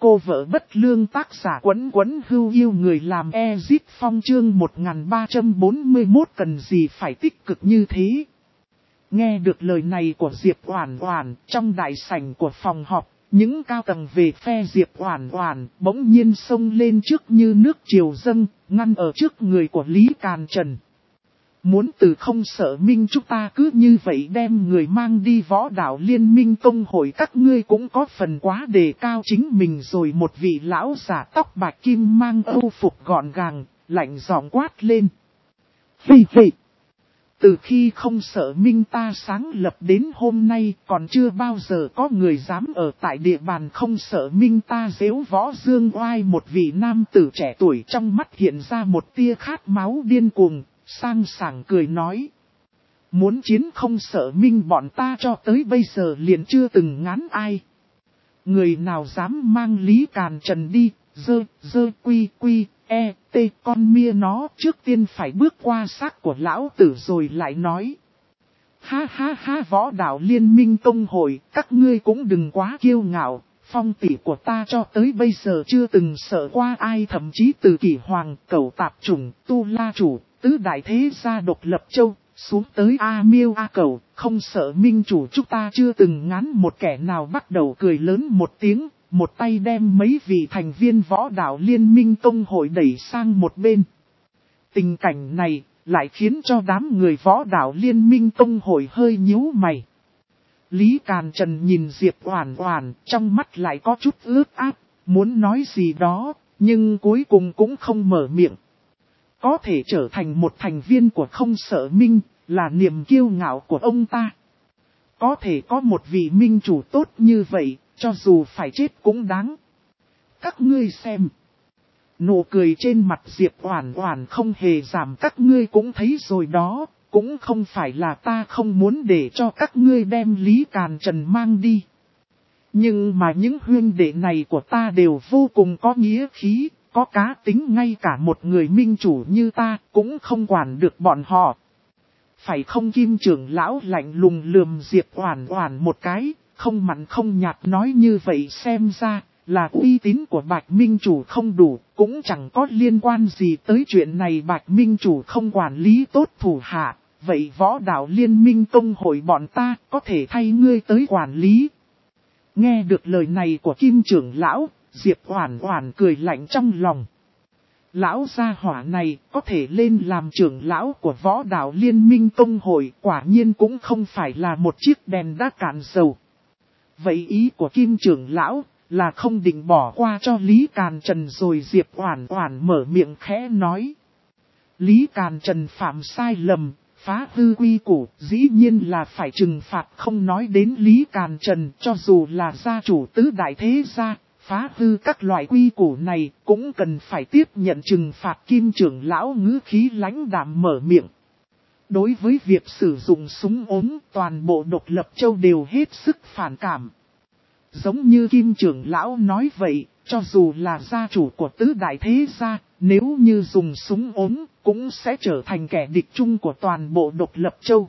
Cô vợ bất lương tác giả Quấn Quấn Hưu yêu người làm Ezit Phong chương 1341 cần gì phải tích cực như thế. Nghe được lời này của Diệp Oản Oản, trong đại sảnh của phòng họp, những cao tầng về phe Diệp Oản Oản bỗng nhiên xông lên trước như nước triều dâng, ngăn ở trước người của Lý Càn Trần. Muốn từ không sợ minh chúng ta cứ như vậy đem người mang đi Võ Đạo Liên minh Công hội, các ngươi cũng có phần quá đề cao chính mình rồi. Một vị lão giả tóc bạc kim mang âu phục gọn gàng, lạnh giọng quát lên. Vì vậy, từ khi không sợ minh ta sáng lập đến hôm nay còn chưa bao giờ có người dám ở tại địa bàn không sợ minh ta giễu võ dương oai. Một vị nam tử trẻ tuổi trong mắt hiện ra một tia khát máu điên cuồng, sang sảng cười nói. Muốn chiến không sợ minh bọn ta cho tới bây giờ liền chưa từng ngán ai. Người nào dám mang Lý Càn Trần đi, quy, con mia nó trước tiên phải bước qua xác của lão tử rồi lại nói. Ha ha ha, Võ Đạo Liên minh Công hội, các ngươi cũng đừng quá kiêu ngạo. Phong tỷ của ta cho tới bây giờ chưa từng sợ qua ai, thậm chí từ Kỷ Hoàng, Cẩu Tạp Chủng, Tu La Chủ, tứ đại thế gia Độc Lập Châu, xuống tới A Miêu A Cẩu, không sợ minh chủ chúng ta chưa từng ngán một kẻ nào. Bắt đầu cười lớn một tiếng, một tay đem mấy vị thành viên Võ Đạo Liên minh Công hội đẩy sang một bên. Tình cảnh này lại khiến cho đám người Võ Đạo Liên minh Công hội hơi nhíu mày. Lý Càn Trần nhìn Diệp Oản Oản, trong mắt lại có chút ướt át, muốn nói gì đó, nhưng cuối cùng cũng không mở miệng. Có thể trở thành một thành viên của không sợ minh, là niềm kiêu ngạo của ông ta. Có thể có một vị minh chủ tốt như vậy, cho dù phải chết cũng đáng. Các ngươi xem. Nụ cười trên mặt Diệp Oản Oản không hề giảm, các ngươi cũng thấy rồi đó. Cũng không phải là ta không muốn để cho các ngươi đem Lý Càn Trần mang đi. Nhưng mà những huynh đệ này của ta đều vô cùng có nghĩa khí, có cá tính, ngay cả một người minh chủ như ta cũng không quản được bọn họ. Phải không? Kim trưởng lão lạnh lùng lườm Diệp Oản Oản một cái, không mặn không nhạt nói như vậy xem ra là uy tín của Bạch Minh Chủ không đủ, cũng chẳng có liên quan gì tới chuyện này. Bạch Minh Chủ không quản lý tốt thủ hạ, vậy Võ Đạo Liên minh Công hội bọn ta có thể thay ngươi tới quản lý. Nghe được lời này của Kim trưởng lão, Diệp Oản Oản cười lạnh trong lòng. Lão gia hỏa này có thể lên làm trưởng lão của Võ Đạo Liên minh Công hội, quả nhiên cũng không phải là một chiếc đèn đã cạn dầu. Vậy ý của Kim trưởng lão là không định bỏ qua cho Lý Càn Trần rồi. Diệp Oản Oản mở miệng khẽ nói. Lý Càn Trần phạm sai lầm, phá hư quy củ, dĩ nhiên là phải trừng phạt. Không nói đến Lý Càn Trần, cho dù là gia chủ tứ đại thế gia, phá hư các loại quy củ này cũng cần phải tiếp nhận trừng phạt. Kim trưởng lão ngữ khí lãnh đạm mở miệng. Đối với việc sử dụng súng ốm, toàn bộ Độc Lập Châu đều hết sức phản cảm. Giống như Kim trưởng lão nói vậy, cho dù là gia chủ của tứ đại thế gia, nếu như dùng súng ốm, cũng sẽ trở thành kẻ địch chung của toàn bộ Độc Lập Châu.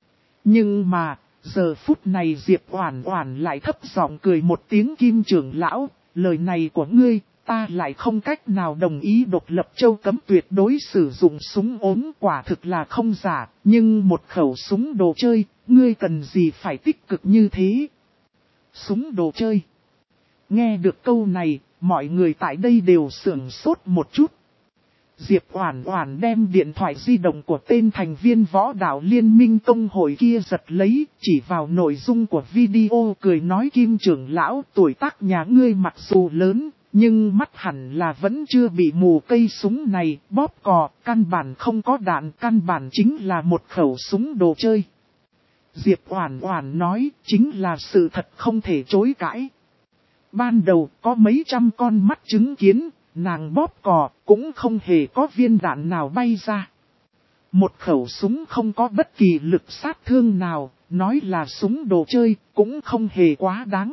Nhưng mà, giờ phút này Diệp Oản Oản lại thấp giọng cười một tiếng. Kim trưởng lão, lời này của ngươi, ta lại không cách nào đồng ý. Độc Lập Châu cấm tuyệt đối sử dụng súng ốm quả thực là không giả, nhưng một khẩu súng đồ chơi, ngươi cần gì phải tích cực như thế? Súng đồ chơi. Nghe được câu này, mọi người tại đây đều sửng sốt một chút. Diệp Oản Oản đem điện thoại di động của tên thành viên Võ Đạo Liên minh Công hội kia giật lấy, chỉ vào nội dung của video cười nói. Kim trưởng lão, tuổi tác nhà ngươi mặc dù lớn, nhưng mắt hẳn là vẫn chưa bị mù. Cây súng này bóp cò, căn bản không có đạn, căn bản chính là một khẩu súng đồ chơi. Diệp Oản Oản nói, chính là sự thật không thể chối cãi. Ban đầu có mấy trăm con mắt chứng kiến, nàng bóp cò cũng không hề có viên đạn nào bay ra. Một khẩu súng không có bất kỳ lực sát thương nào, nói là súng đồ chơi cũng không hề quá đáng.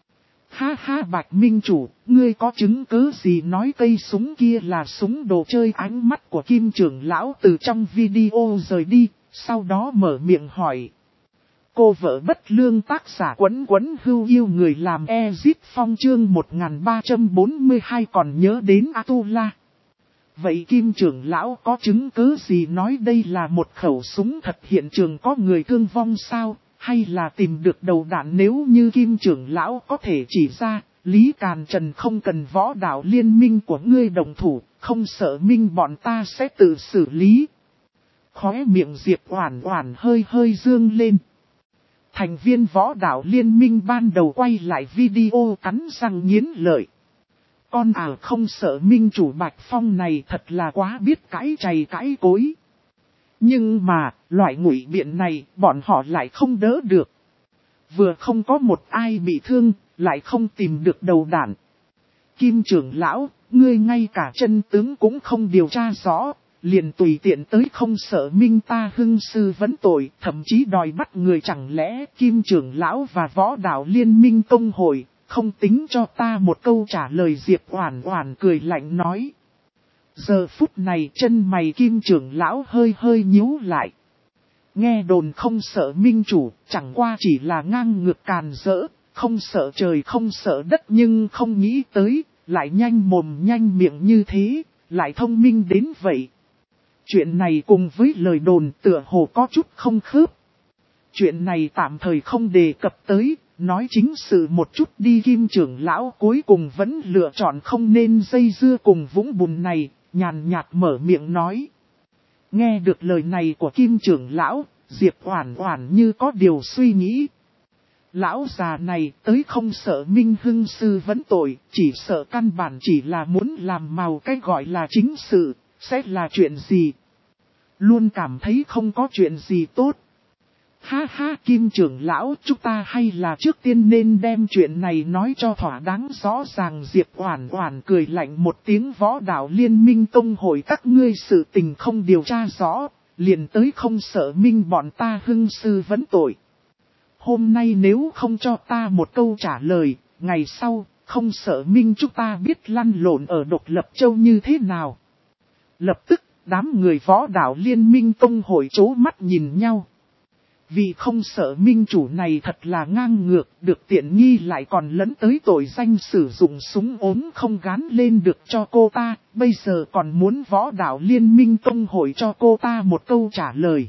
Ha ha, Bạch Minh Chủ, ngươi có chứng cứ gì nói cây súng kia là súng đồ chơi? Ánh mắt của Kim trưởng lão từ trong video rời đi, sau đó mở miệng hỏi. Cô vợ bất lương tác giả Quấn Quấn Hưu yêu người làm Ezit Phong chương 1342 còn nhớ đến Atula. Vậy Kim trưởng lão có chứng cứ gì nói đây là một khẩu súng thật, hiện trường có người thương vong sao, hay là tìm được đầu đạn? Nếu như Kim trưởng lão có thể chỉ ra, Lý Càn Trần không cần võ đạo liên minh của ngươi đồng thủ, không sợ minh bọn ta sẽ tự xử lý. Khóe miệng Diệp Oản Oản hơi hơi dương lên. Thành viên võ đạo liên minh ban đầu quay lại video cắn răng nghiến lợi. Con không sợ minh chủ Bạch Phong này thật là quá biết cãi chày cãi cối. Nhưng mà, loại ngụy biện này bọn họ lại không đỡ được. Vừa không có một ai bị thương, lại không tìm được đầu đạn. Kim trưởng lão, ngươi ngay cả chân tướng cũng không điều tra rõ, liền tùy tiện tới không sợ minh ta hưng sư vấn tội, thậm chí đòi bắt người, chẳng lẽ Kim trưởng lão và võ đạo liên minh công hội không tính cho ta một câu trả lời? Diệp Oản Oản cười lạnh nói. Giờ phút này chân mày Kim trưởng lão hơi hơi nhíu lại. Nghe đồn không sợ minh chủ, chẳng qua chỉ là ngang ngược càn rỡ, không sợ trời không sợ đất, nhưng không nghĩ tới, lại nhanh mồm nhanh miệng như thế, lại thông minh đến vậy. Chuyện này cùng với lời đồn tựa hồ có chút không khớp. Chuyện này tạm thời không đề cập tới, nói chính sự một chút đi. Kim trưởng lão cuối cùng vẫn lựa chọn không nên dây dưa cùng vũng bùn này, nhàn nhạt mở miệng nói. Nghe được lời này của Kim trưởng lão, Diệp Oản Oản như có điều suy nghĩ. Lão già này tới không sợ minh hưng sư vấn tội, chỉ sợ căn bản chỉ là muốn làm màu cái gọi là chính sự, sẽ là chuyện gì? Luôn cảm thấy không có chuyện gì tốt. Ha ha, Kim trưởng lão, chúng ta hay là trước tiên nên đem chuyện này nói cho thỏa đáng rõ ràng. Diệp Oản Oản cười lạnh một tiếng, võ đạo liên minh tông hội các ngươi sự tình không điều tra rõ, liền tới không sợ minh bọn ta hưng sư vấn tội. Hôm nay nếu không cho ta một câu trả lời, ngày sau, không sợ minh chúng ta biết lăn lộn ở Độc Lập Châu như thế nào. Lập tức, đám người võ đạo liên minh tông hội trố mắt nhìn nhau. Vì không sợ minh chủ này thật là ngang ngược, được tiện nghi lại còn lẫn tới tội danh sử dụng súng ốm không gán lên được cho cô ta, bây giờ còn muốn võ đạo liên minh tông hội cho cô ta một câu trả lời.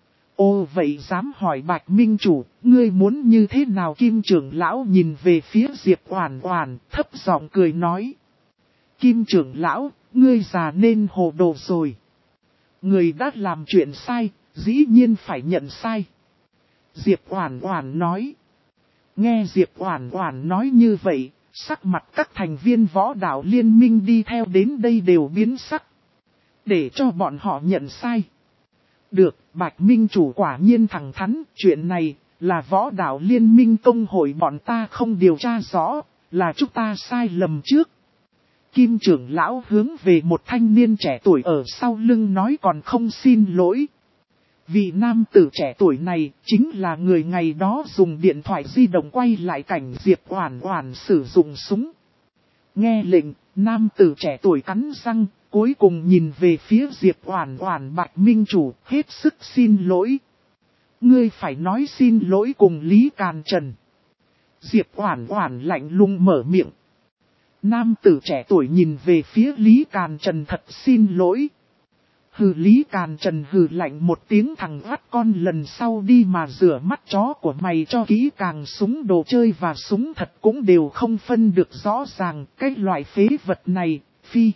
Ô vậy dám hỏi Bạch minh chủ, ngươi muốn như thế nào? Kim trưởng lão nhìn về phía Diệp Oản Oản, thấp giọng cười nói. Kim trưởng lão, ngươi già nên hồ đồ rồi. Người đã làm chuyện sai, dĩ nhiên phải nhận sai. Diệp Oản Oản nói. Nghe Diệp Oản Oản nói như vậy, sắc mặt các thành viên võ đạo liên minh đi theo đến đây đều biến sắc. Để cho bọn họ nhận sai. Được, Bạch minh chủ quả nhiên thẳng thắn, chuyện này là võ đạo liên minh tông hội bọn ta không điều tra rõ, là chúng ta sai lầm trước. Kim trưởng lão hướng về một thanh niên trẻ tuổi ở sau lưng nói, còn không xin lỗi. Vị nam tử trẻ tuổi này chính là người ngày đó dùng điện thoại di động quay lại cảnh Diệp Oản Oản sử dụng súng. Nghe lệnh, nam tử trẻ tuổi cắn răng, cuối cùng nhìn về phía Diệp Oản Oản. Bạch minh chủ, hết sức xin lỗi. Ngươi phải nói xin lỗi cùng Lý Càn Trần. Diệp Oản Oản lạnh lùng mở miệng. Nam tử trẻ tuổi nhìn về phía Lý Càn Trần, thật xin lỗi. Hừ, Lý Càn Trần hừ lạnh một tiếng, thằng oát con, lần sau đi mà rửa mắt chó của mày cho kỹ càng, súng đồ chơi và súng thật cũng đều không phân được rõ ràng, cái loại phế vật này, phi.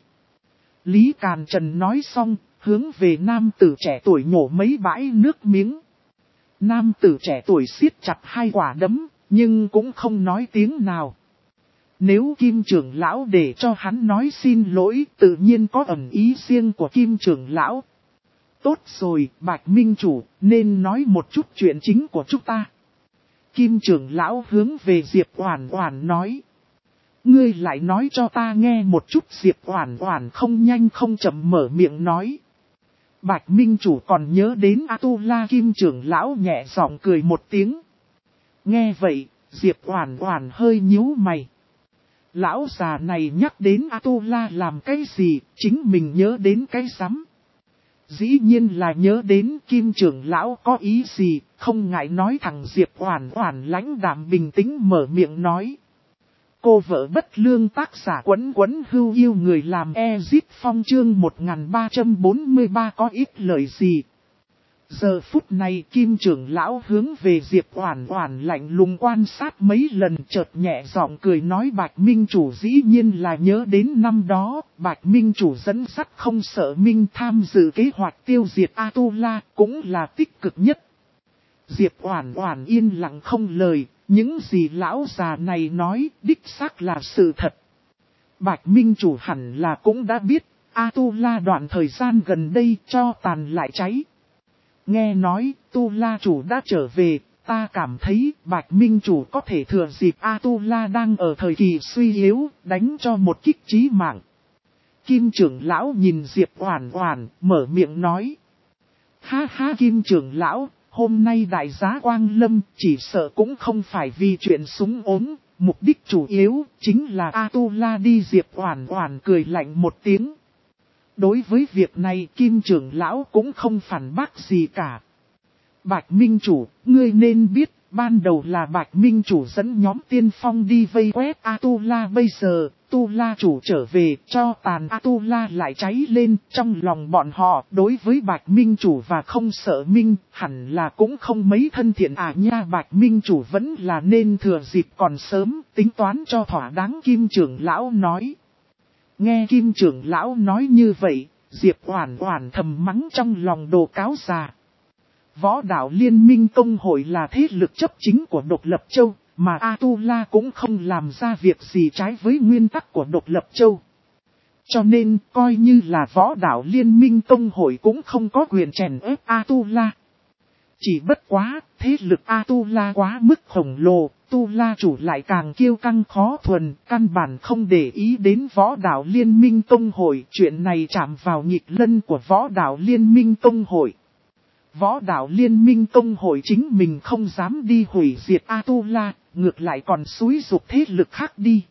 Lý Càn Trần nói xong, hướng về nam tử trẻ tuổi nhổ mấy bãi nước miếng. Nam tử trẻ tuổi siết chặt hai quả đấm, nhưng cũng không nói tiếng nào. Nếu Kim trưởng lão để cho hắn nói xin lỗi, tự nhiên có ẩn ý riêng của Kim trưởng lão. Tốt rồi, Bạch minh chủ, nên nói một chút chuyện chính của chúng ta. Kim trưởng lão hướng về Diệp Oản Oản nói. Ngươi lại nói cho ta nghe một chút. Diệp Oản Oản không nhanh không chậm mở miệng nói. Bạch minh chủ còn nhớ đến Atula? Kim trưởng lão nhẹ giọng cười một tiếng. Nghe vậy, Diệp Oản Oản hơi nhíu mày. Lão già này nhắc đến Atula làm cái gì, chính mình nhớ đến cái rắm. Dĩ nhiên là nhớ đến. Kim trưởng lão có ý gì, không ngại nói thẳng Diệp Oản Oản lãnh đạm bình tĩnh mở miệng nói. Cô vợ bất lương tác giả Quấn Quấn Hưu yêu người làm Ezip Phong chương 1343 có ít lời gì. Giờ phút này Kim trưởng lão hướng về Diệp Oản Oản lạnh lùng quan sát mấy lần, chợt nhẹ giọng cười nói Bạch Minh Chủ dĩ nhiên là nhớ đến năm đó, Bạch Minh Chủ dẫn dắt không sợ Minh tham dự kế hoạch tiêu diệt Atula, cũng là tích cực nhất. Diệp Oản Oản yên lặng không lời, những gì lão già này nói đích xác là sự thật. Bạch Minh Chủ hẳn là cũng đã biết, Atula đoạn thời gian gần đây cho tàn lại cháy. Nghe nói, Tu La Chủ đã trở về, ta cảm thấy Bạch Minh Chủ có thể thừa dịp Atula đang ở thời kỳ suy yếu, đánh cho một kích chí mạng. Kim trưởng lão nhìn Diệp Oản Oản, mở miệng nói. Ha ha Kim trưởng lão, hôm nay đại giá Quang Lâm chỉ sợ cũng không phải vì chuyện súng ốm, mục đích chủ yếu chính là Atula đi. Diệp Oản Oản cười lạnh một tiếng. Đối với việc này Kim trưởng lão cũng không phản bác gì cả. Bạch Minh Chủ, ngươi nên biết, ban đầu là Bạch Minh Chủ dẫn nhóm tiên phong đi vây quét Atula, bây giờ, Tu La Chủ trở về, cho tàn Atula lại cháy lên, trong lòng bọn họ, đối với Bạch Minh Chủ và không sợ Minh, hẳn là cũng không mấy thân thiện nha. Bạch Minh Chủ vẫn là nên thừa dịp còn sớm, tính toán cho thỏa đáng. Kim trưởng lão nói. Nghe Kim trưởng lão nói như vậy, Diệp Oản Oản thầm mắng trong lòng đồ cáo già. Võ đạo liên minh công hội là thế lực chấp chính của Độc Lập Châu, mà Atula cũng không làm ra việc gì trái với nguyên tắc của Độc Lập Châu. Cho nên, coi như là võ đạo liên minh công hội cũng không có quyền chèn ép Atula. Chỉ bất quá, thế lực Atula quá mức khổng lồ, Tu La Chủ lại càng kiêu căng khó thuần, căn bản không để ý đến võ đạo liên minh công hội. Chuyện này chạm vào nhịp lân của võ đạo liên minh công hội. Võ đạo liên minh công hội chính mình không dám đi hủy diệt Atula, ngược lại còn xúi giục thế lực khác đi.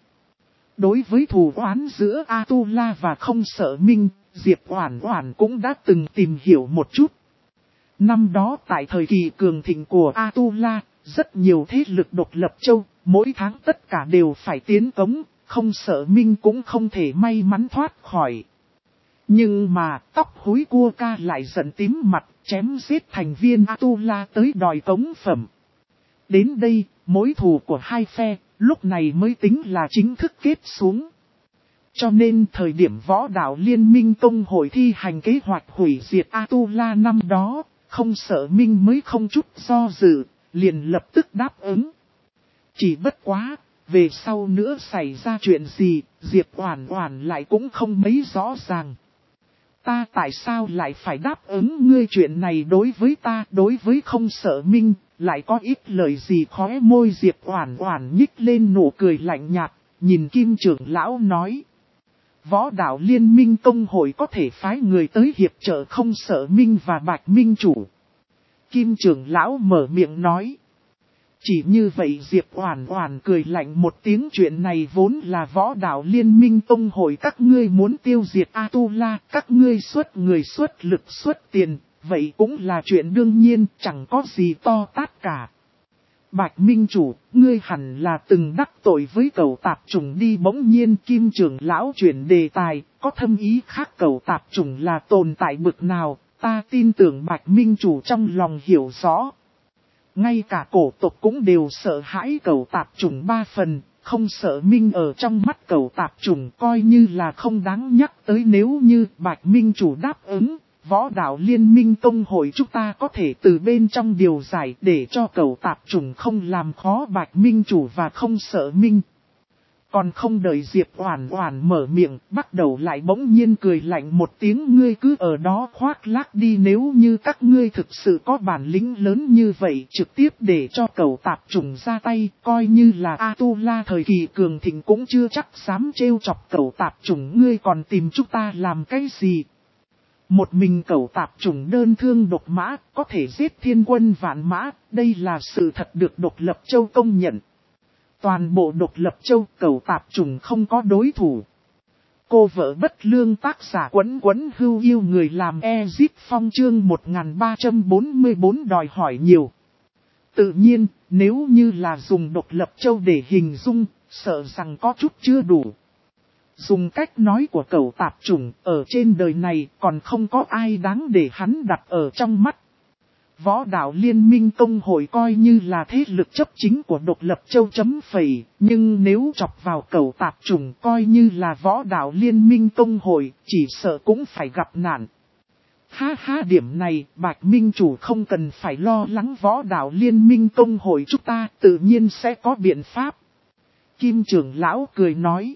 Đối với thù oán giữa Atula và không sợ Minh, Diệp Oản Oản cũng đã từng tìm hiểu một chút. Năm đó tại thời kỳ cường thịnh của Atula, rất nhiều thế lực Độc Lập Châu, mỗi tháng tất cả đều phải tiến cống, không sợ Minh cũng không thể may mắn thoát khỏi. Nhưng mà tóc húi cua ca lại giận tím mặt, chém giết thành viên Atula tới đòi cống phẩm. Đến đây, mối thù của hai phe, lúc này mới tính là chính thức kết xuống. Cho nên thời điểm võ đạo liên minh công hội thi hành kế hoạch hủy diệt Atula năm đó, không sợ Minh mới không chút do dự, liền lập tức đáp ứng. Chỉ bất quá, về sau nữa xảy ra chuyện gì, Diệp Oản Oản lại cũng không mấy rõ ràng. Ta tại sao lại phải đáp ứng ngươi? Chuyện này đối với ta, đối với không sợ Minh, lại có ít lời gì? Khóe môi Diệp Oản Oản nhích lên nụ cười lạnh nhạt, nhìn Kim trưởng lão nói. Võ đạo liên minh công hội có thể phái người tới hiệp trợ không sợ Minh và Bạch Minh Chủ. Kim trưởng lão mở miệng nói. Chỉ như vậy Diệp Oản Oản cười lạnh một tiếng. Chuyện này vốn là võ đạo liên minh công hội, các ngươi muốn tiêu diệt Atula, các ngươi xuất người xuất lực xuất tiền, vậy cũng là chuyện đương nhiên, chẳng có gì to tát cả. Bạch Minh Chủ, ngươi hẳn là từng đắc tội với cẩu tạp chủng đi. Bỗng nhiên Kim trưởng lão chuyển đề tài, có thâm ý khác. Cẩu tạp chủng là tồn tại bực nào, ta tin tưởng Bạch Minh Chủ trong lòng hiểu rõ. Ngay cả cổ tộc cũng đều sợ hãi cẩu tạp chủng 3 phần, không sợ Minh ở trong mắt cẩu tạp chủng coi như là không đáng nhắc tới. Nếu như Bạch Minh Chủ đáp ứng, võ đạo liên minh công hội chúng ta có thể từ bên trong điều giải để cho cẩu tạp chủng không làm khó Bạch Minh Chủ và không sợ Minh. Còn không đợi Diệp Oản Oản mở miệng, bắt đầu lại bỗng nhiên cười lạnh một tiếng. Ngươi cứ ở đó khoác lác đi, nếu như các ngươi thực sự có bản lĩnh lớn như vậy, trực tiếp để cho cẩu tạp chủng ra tay, coi như là Atula thời kỳ cường thịnh cũng chưa chắc dám trêu chọc cẩu tạp chủng. Ngươi còn tìm chúng ta làm cái gì? Một mình cẩu tạp chủng đơn thương độc mã, có thể giết thiên quân vạn mã, đây là sự thật được Độc Lập Châu công nhận. Toàn bộ Độc Lập Châu cẩu tạp chủng không có đối thủ. Cô vợ bất lương tác giả Quấn Quấn Hưu yêu người làm Ezip Phong chương 1344 đòi hỏi nhiều. Tự nhiên, nếu như là dùng độc lập châu để hình dung, sợ rằng có chút chưa đủ. Dùng cách nói của cẩu tạp chủng, ở trên đời này còn không có ai đáng để hắn đặt ở trong mắt. Võ đạo liên minh công hội coi như là thế lực chấp chính của độc lập châu chấm phẩy, nhưng nếu chọc vào cẩu tạp chủng coi như là võ đạo liên minh công hội, chỉ sợ cũng phải gặp nạn. Ha ha, điểm này, Bạch Minh Chủ không cần phải lo lắng, võ đạo liên minh công hội chúng ta tự nhiên sẽ có biện pháp. Kim trưởng lão cười nói.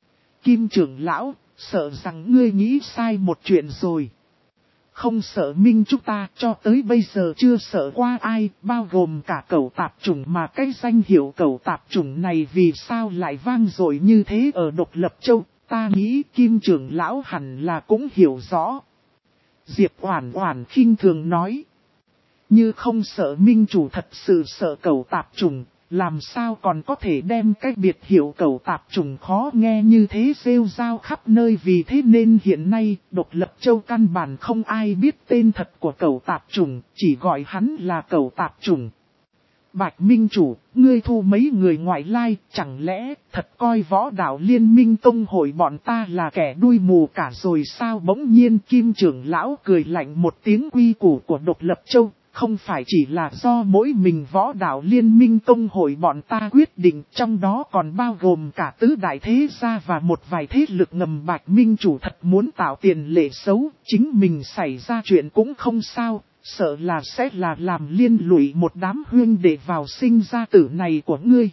Kim trưởng lão, sợ rằng ngươi nghĩ sai một chuyện rồi. Không sợ minh chúng ta cho tới bây giờ chưa sợ qua ai, bao gồm cả cẩu tạp chủng, mà cái danh hiệu cẩu tạp chủng này vì sao lại vang dội như thế ở độc lập châu, ta nghĩ Kim trưởng lão hẳn là cũng hiểu rõ. Diệp Oản Oản khinh thường nói. Như không sợ minh chủ thật sự sợ cẩu tạp chủng, làm sao còn có thể đem cái biệt hiệu cẩu tạp chủng khó nghe như thế rêu rao khắp nơi, vì thế nên hiện nay độc lập châu căn bản không ai biết tên thật của cẩu tạp chủng, chỉ gọi hắn là cẩu tạp chủng. Bạch Minh Chủ, ngươi thu mấy người ngoại lai, chẳng lẽ thật coi võ đạo liên minh tông hội bọn ta là kẻ đuôi mù cả rồi sao? Bỗng nhiên Kim trưởng lão cười lạnh một tiếng, quy củ của độc lập châu, không phải chỉ là do mỗi mình võ đạo liên minh tông hội bọn ta quyết định, trong đó còn bao gồm cả tứ đại thế gia và một vài thế lực ngầm. Bạch Minh Chủ thật muốn tạo tiền lệ xấu, chính mình xảy ra chuyện cũng không sao. Sợ là sẽ là làm liên lụy một đám huynh đệ vào sinh ra tử này của ngươi.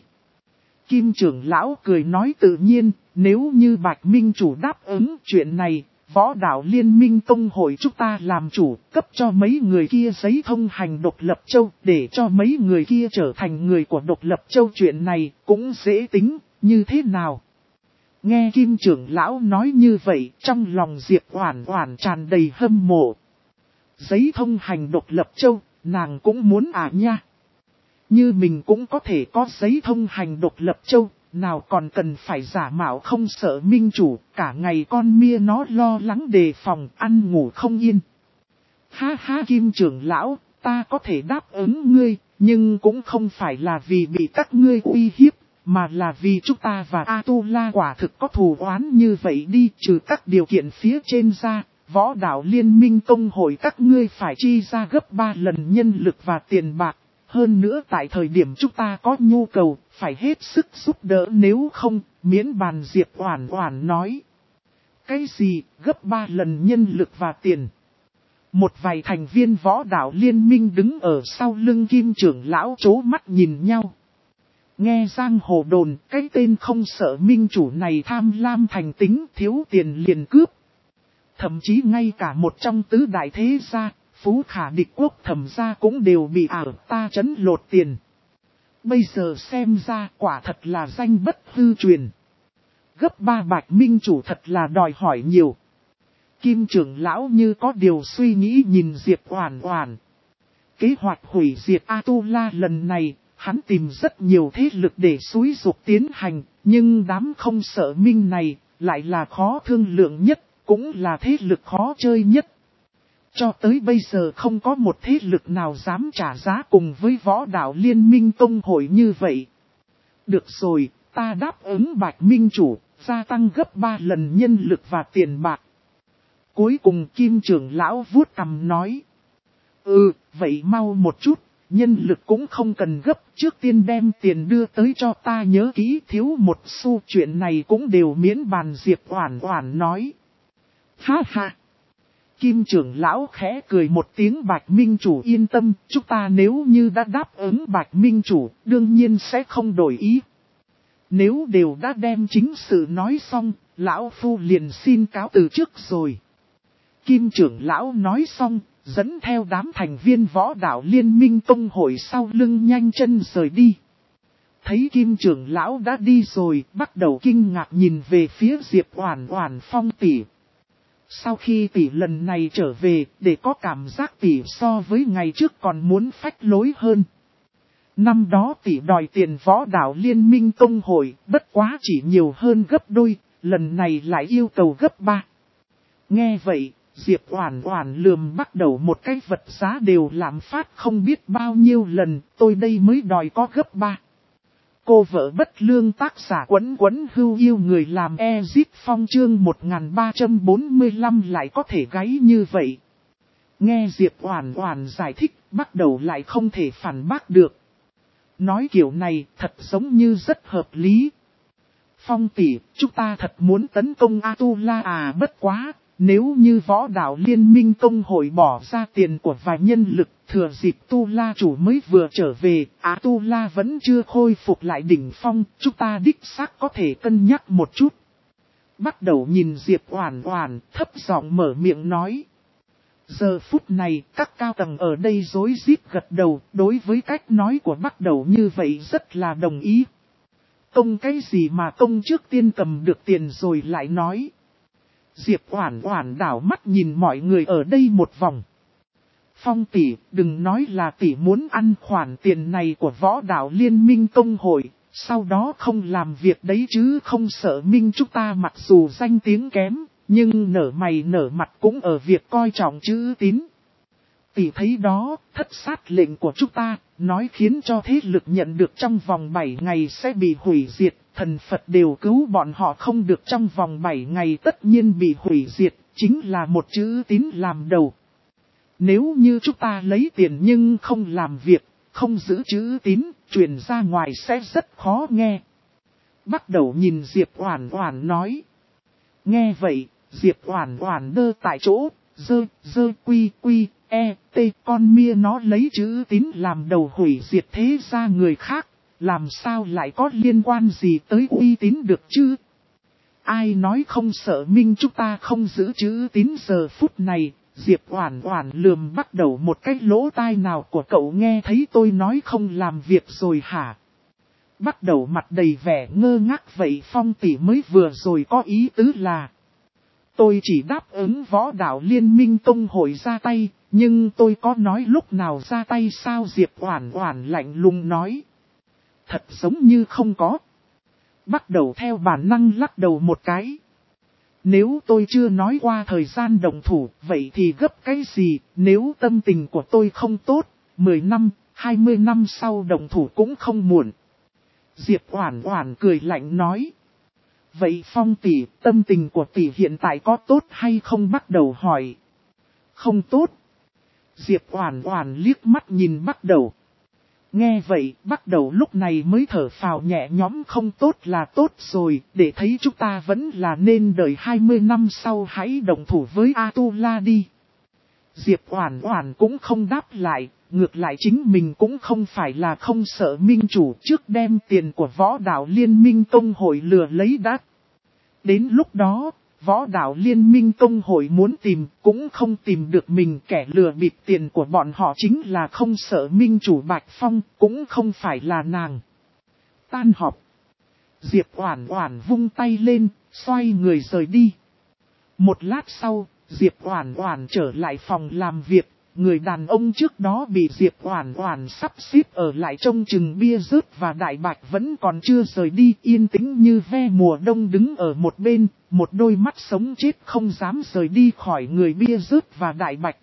Kim trưởng lão cười nói, tự nhiên, nếu như Bạch Minh Chủ đáp ứng chuyện này, võ đạo liên minh tông hội chúng ta làm chủ, cấp cho mấy người kia giấy thông hành độc lập châu, để cho mấy người kia trở thành người của độc lập châu, chuyện này cũng dễ tính, như thế nào? Nghe Kim trưởng lão nói như vậy, trong lòng Diệp Oản Oản tràn đầy hâm mộ. Giấy thông hành độc lập châu, nàng cũng muốn à nha. Như mình cũng có thể có giấy thông hành độc lập châu, nào còn cần phải giả mạo không sợ minh chủ, cả ngày con mia nó lo lắng đề phòng, ăn ngủ không yên. Ha ha, Kim trưởng lão, ta có thể đáp ứng ngươi, nhưng cũng không phải là vì bị các ngươi uy hiếp, mà là vì chúng ta và Atula quả thực có thù oán. Như vậy đi, trừ các điều kiện phía trên ra, võ đạo liên minh công hội các ngươi phải chi ra gấp 3 lần nhân lực và tiền bạc. Hơn nữa tại thời điểm chúng ta có nhu cầu, phải hết sức giúp đỡ, nếu không, miễn bàn. Diệp Oản Oản nói. Cái gì, gấp 3 lần nhân lực và tiền? Một vài thành viên võ đạo liên minh đứng ở sau lưng Kim trưởng lão trố mắt nhìn nhau. Nghe giang hồ đồn, cái tên không sợ minh chủ này tham lam thành tính, thiếu tiền liền cướp. Thậm chí ngay cả một trong tứ đại thế gia, Phú Khả Địch Quốc Thẩm gia cũng đều bị ta trấn lột tiền. Bây giờ xem ra quả thật là danh bất hư truyền. Gấp 3 Bạch Minh Chủ thật là đòi hỏi nhiều. Kim trưởng lão như có điều suy nghĩ nhìn Diệp Oản Oản. Kế hoạch hủy diệt Atula lần này, hắn tìm rất nhiều thế lực để xúi giục tiến hành, nhưng đám không sợ minh này lại là khó thương lượng nhất, cũng là thế lực khó chơi nhất. Cho tới bây giờ không có một thế lực nào dám trả giá cùng với võ đạo liên minh tông hội như vậy. Được rồi, ta đáp ứng Bạch Minh Chủ, gia tăng gấp 3 lần nhân lực và tiền bạc. Cuối cùng Kim trưởng lão vuốt cằm nói. Vậy mau một chút, nhân lực cũng không cần gấp, trước tiên đem tiền đưa tới cho ta, nhớ kỹ, thiếu một xu chuyện này cũng đều miễn bàn. Diệp Oản Oản nói. Ha ha! Kim trưởng lão khẽ cười một tiếng. Bạch Minh Chủ yên tâm, chúng ta nếu như đã đáp ứng Bạch Minh Chủ, đương nhiên sẽ không đổi ý. Nếu đều đã đem chính sự nói xong, lão phu liền xin cáo từ trước rồi. Kim trưởng lão nói xong, dẫn theo đám thành viên võ đạo liên minh tông hội sau lưng nhanh chân rời đi. Thấy Kim trưởng lão đã đi rồi, bắt đầu kinh ngạc nhìn về phía Diệp Oản Oản Phong tỷ. Sau khi tỷ lần này trở về, để có cảm giác tỷ so với ngày trước còn muốn phách lối hơn. Năm đó tỷ đòi tiền võ đạo liên minh tông hội, bất quá chỉ nhiều hơn gấp đôi, lần này lại yêu cầu gấp 3. Nghe vậy, Diệp Oản Oản lườm bắt đầu một cái vật giá đều lạm phát không biết bao nhiêu lần, tôi đây mới đòi có gấp 3. Cô vợ bất lương tác giả Quấn Quấn Hưu yêu người làm Ezit Phong chương 1345 lại có thể gáy như vậy. Nghe Diệp Oản Oản giải thích, bắt đầu lại không thể phản bác được. Nói kiểu này thật giống như rất hợp lý. Phong tỷ, chúng ta thật muốn tấn công Atula à, bất quá, nếu như võ đạo liên minh công hội bỏ ra tiền của vài nhân lực, thừa dịp Tu La chủ mới vừa trở về, Atula vẫn chưa khôi phục lại đỉnh phong, chúng ta đích xác có thể cân nhắc một chút. Bắt đầu nhìn Diệp Oản Oản, thấp giọng mở miệng nói. Giờ phút này, các cao tầng ở đây rối rít gật đầu, đối với cách nói của bắt đầu như vậy rất là đồng ý. Công cái gì mà công trước tiên cầm được tiền rồi lại nói. Diệp Oản Oản đảo mắt nhìn mọi người ở đây một vòng. Phong tỷ, đừng nói là tỷ muốn ăn khoản tiền này của võ đạo liên minh công hội, sau đó không làm việc đấy chứ không sợ minh chúng ta mặc dù danh tiếng kém, nhưng nở mày nở mặt cũng ở việc coi trọng chữ tín. Tỷ thấy đó, thất sát lệnh của chúng ta, nói khiến cho thế lực nhận được trong vòng 7 ngày sẽ bị hủy diệt, thần Phật đều cứu bọn họ không được trong vòng 7 ngày tất nhiên bị hủy diệt, chính là một chữ tín làm đầu. Nếu như chúng ta lấy tiền nhưng không làm việc, không giữ chữ tín, truyền ra ngoài sẽ rất khó nghe. Bắt đầu nhìn Diệp Oản Oản nói. Nghe vậy, Diệp Oản Oản đơ tại chỗ, dơ quy, con mia nó lấy chữ tín làm đầu hủy diệt thế ra người khác, làm sao lại có liên quan gì tới uy tín được chứ? Ai nói không sợ minh chúng ta không giữ chữ tín giờ phút này, Diệp Oản Oản lườm bắt đầu một cái lỗ tai nào của cậu nghe thấy tôi nói không làm việc rồi hả? Bắt đầu mặt đầy vẻ ngơ ngác vậy Phong tỷ mới vừa rồi có ý tứ là. Tôi chỉ đáp ứng võ đạo liên minh công hội ra tay, nhưng tôi có nói lúc nào ra tay sao Diệp Oản Oản lạnh lùng nói. Thật giống như không có. Bắt đầu theo bản năng lắc đầu một cái. Nếu tôi chưa nói qua thời gian động thủ, vậy thì gấp cái gì, nếu tâm tình của tôi không tốt, 10 năm, 20 năm sau động thủ cũng không muộn. Diệp Oản Oản cười lạnh nói. Vậy Phong tỷ, tâm tình của tỷ hiện tại có tốt hay không bắt đầu hỏi. Không tốt. Diệp Oản Oản liếc mắt nhìn bắt đầu. Nghe vậy, bắt đầu lúc này mới thở phào nhẹ nhõm không tốt là tốt rồi, để thấy chúng ta vẫn là nên đợi 20 năm sau hãy đồng thủ với Atula đi. Diệp Oản Oản cũng không đáp lại, ngược lại chính mình cũng không phải là không sợ minh chủ trước đem tiền của võ đạo liên minh công hội lừa lấy đã. Đến lúc đó, võ đạo liên minh công hội muốn tìm cũng không tìm được mình, kẻ lừa bịp tiền của bọn họ chính là không sợ minh chủ Bạch Phong, cũng không phải là nàng. Tan họp. Diệp Oản Oản vung tay lên, xoay người rời đi. Một lát sau, Diệp Oản Oản trở lại phòng làm việc, người đàn ông trước đó bị Diệp Oản Oản sắp xếp ở lại trông chừng bia rớt và đại bạch vẫn còn chưa rời đi, yên tĩnh như ve mùa đông đứng ở một bên, một đôi mắt sống chết không dám rời đi khỏi người bia rớt và đại bạch.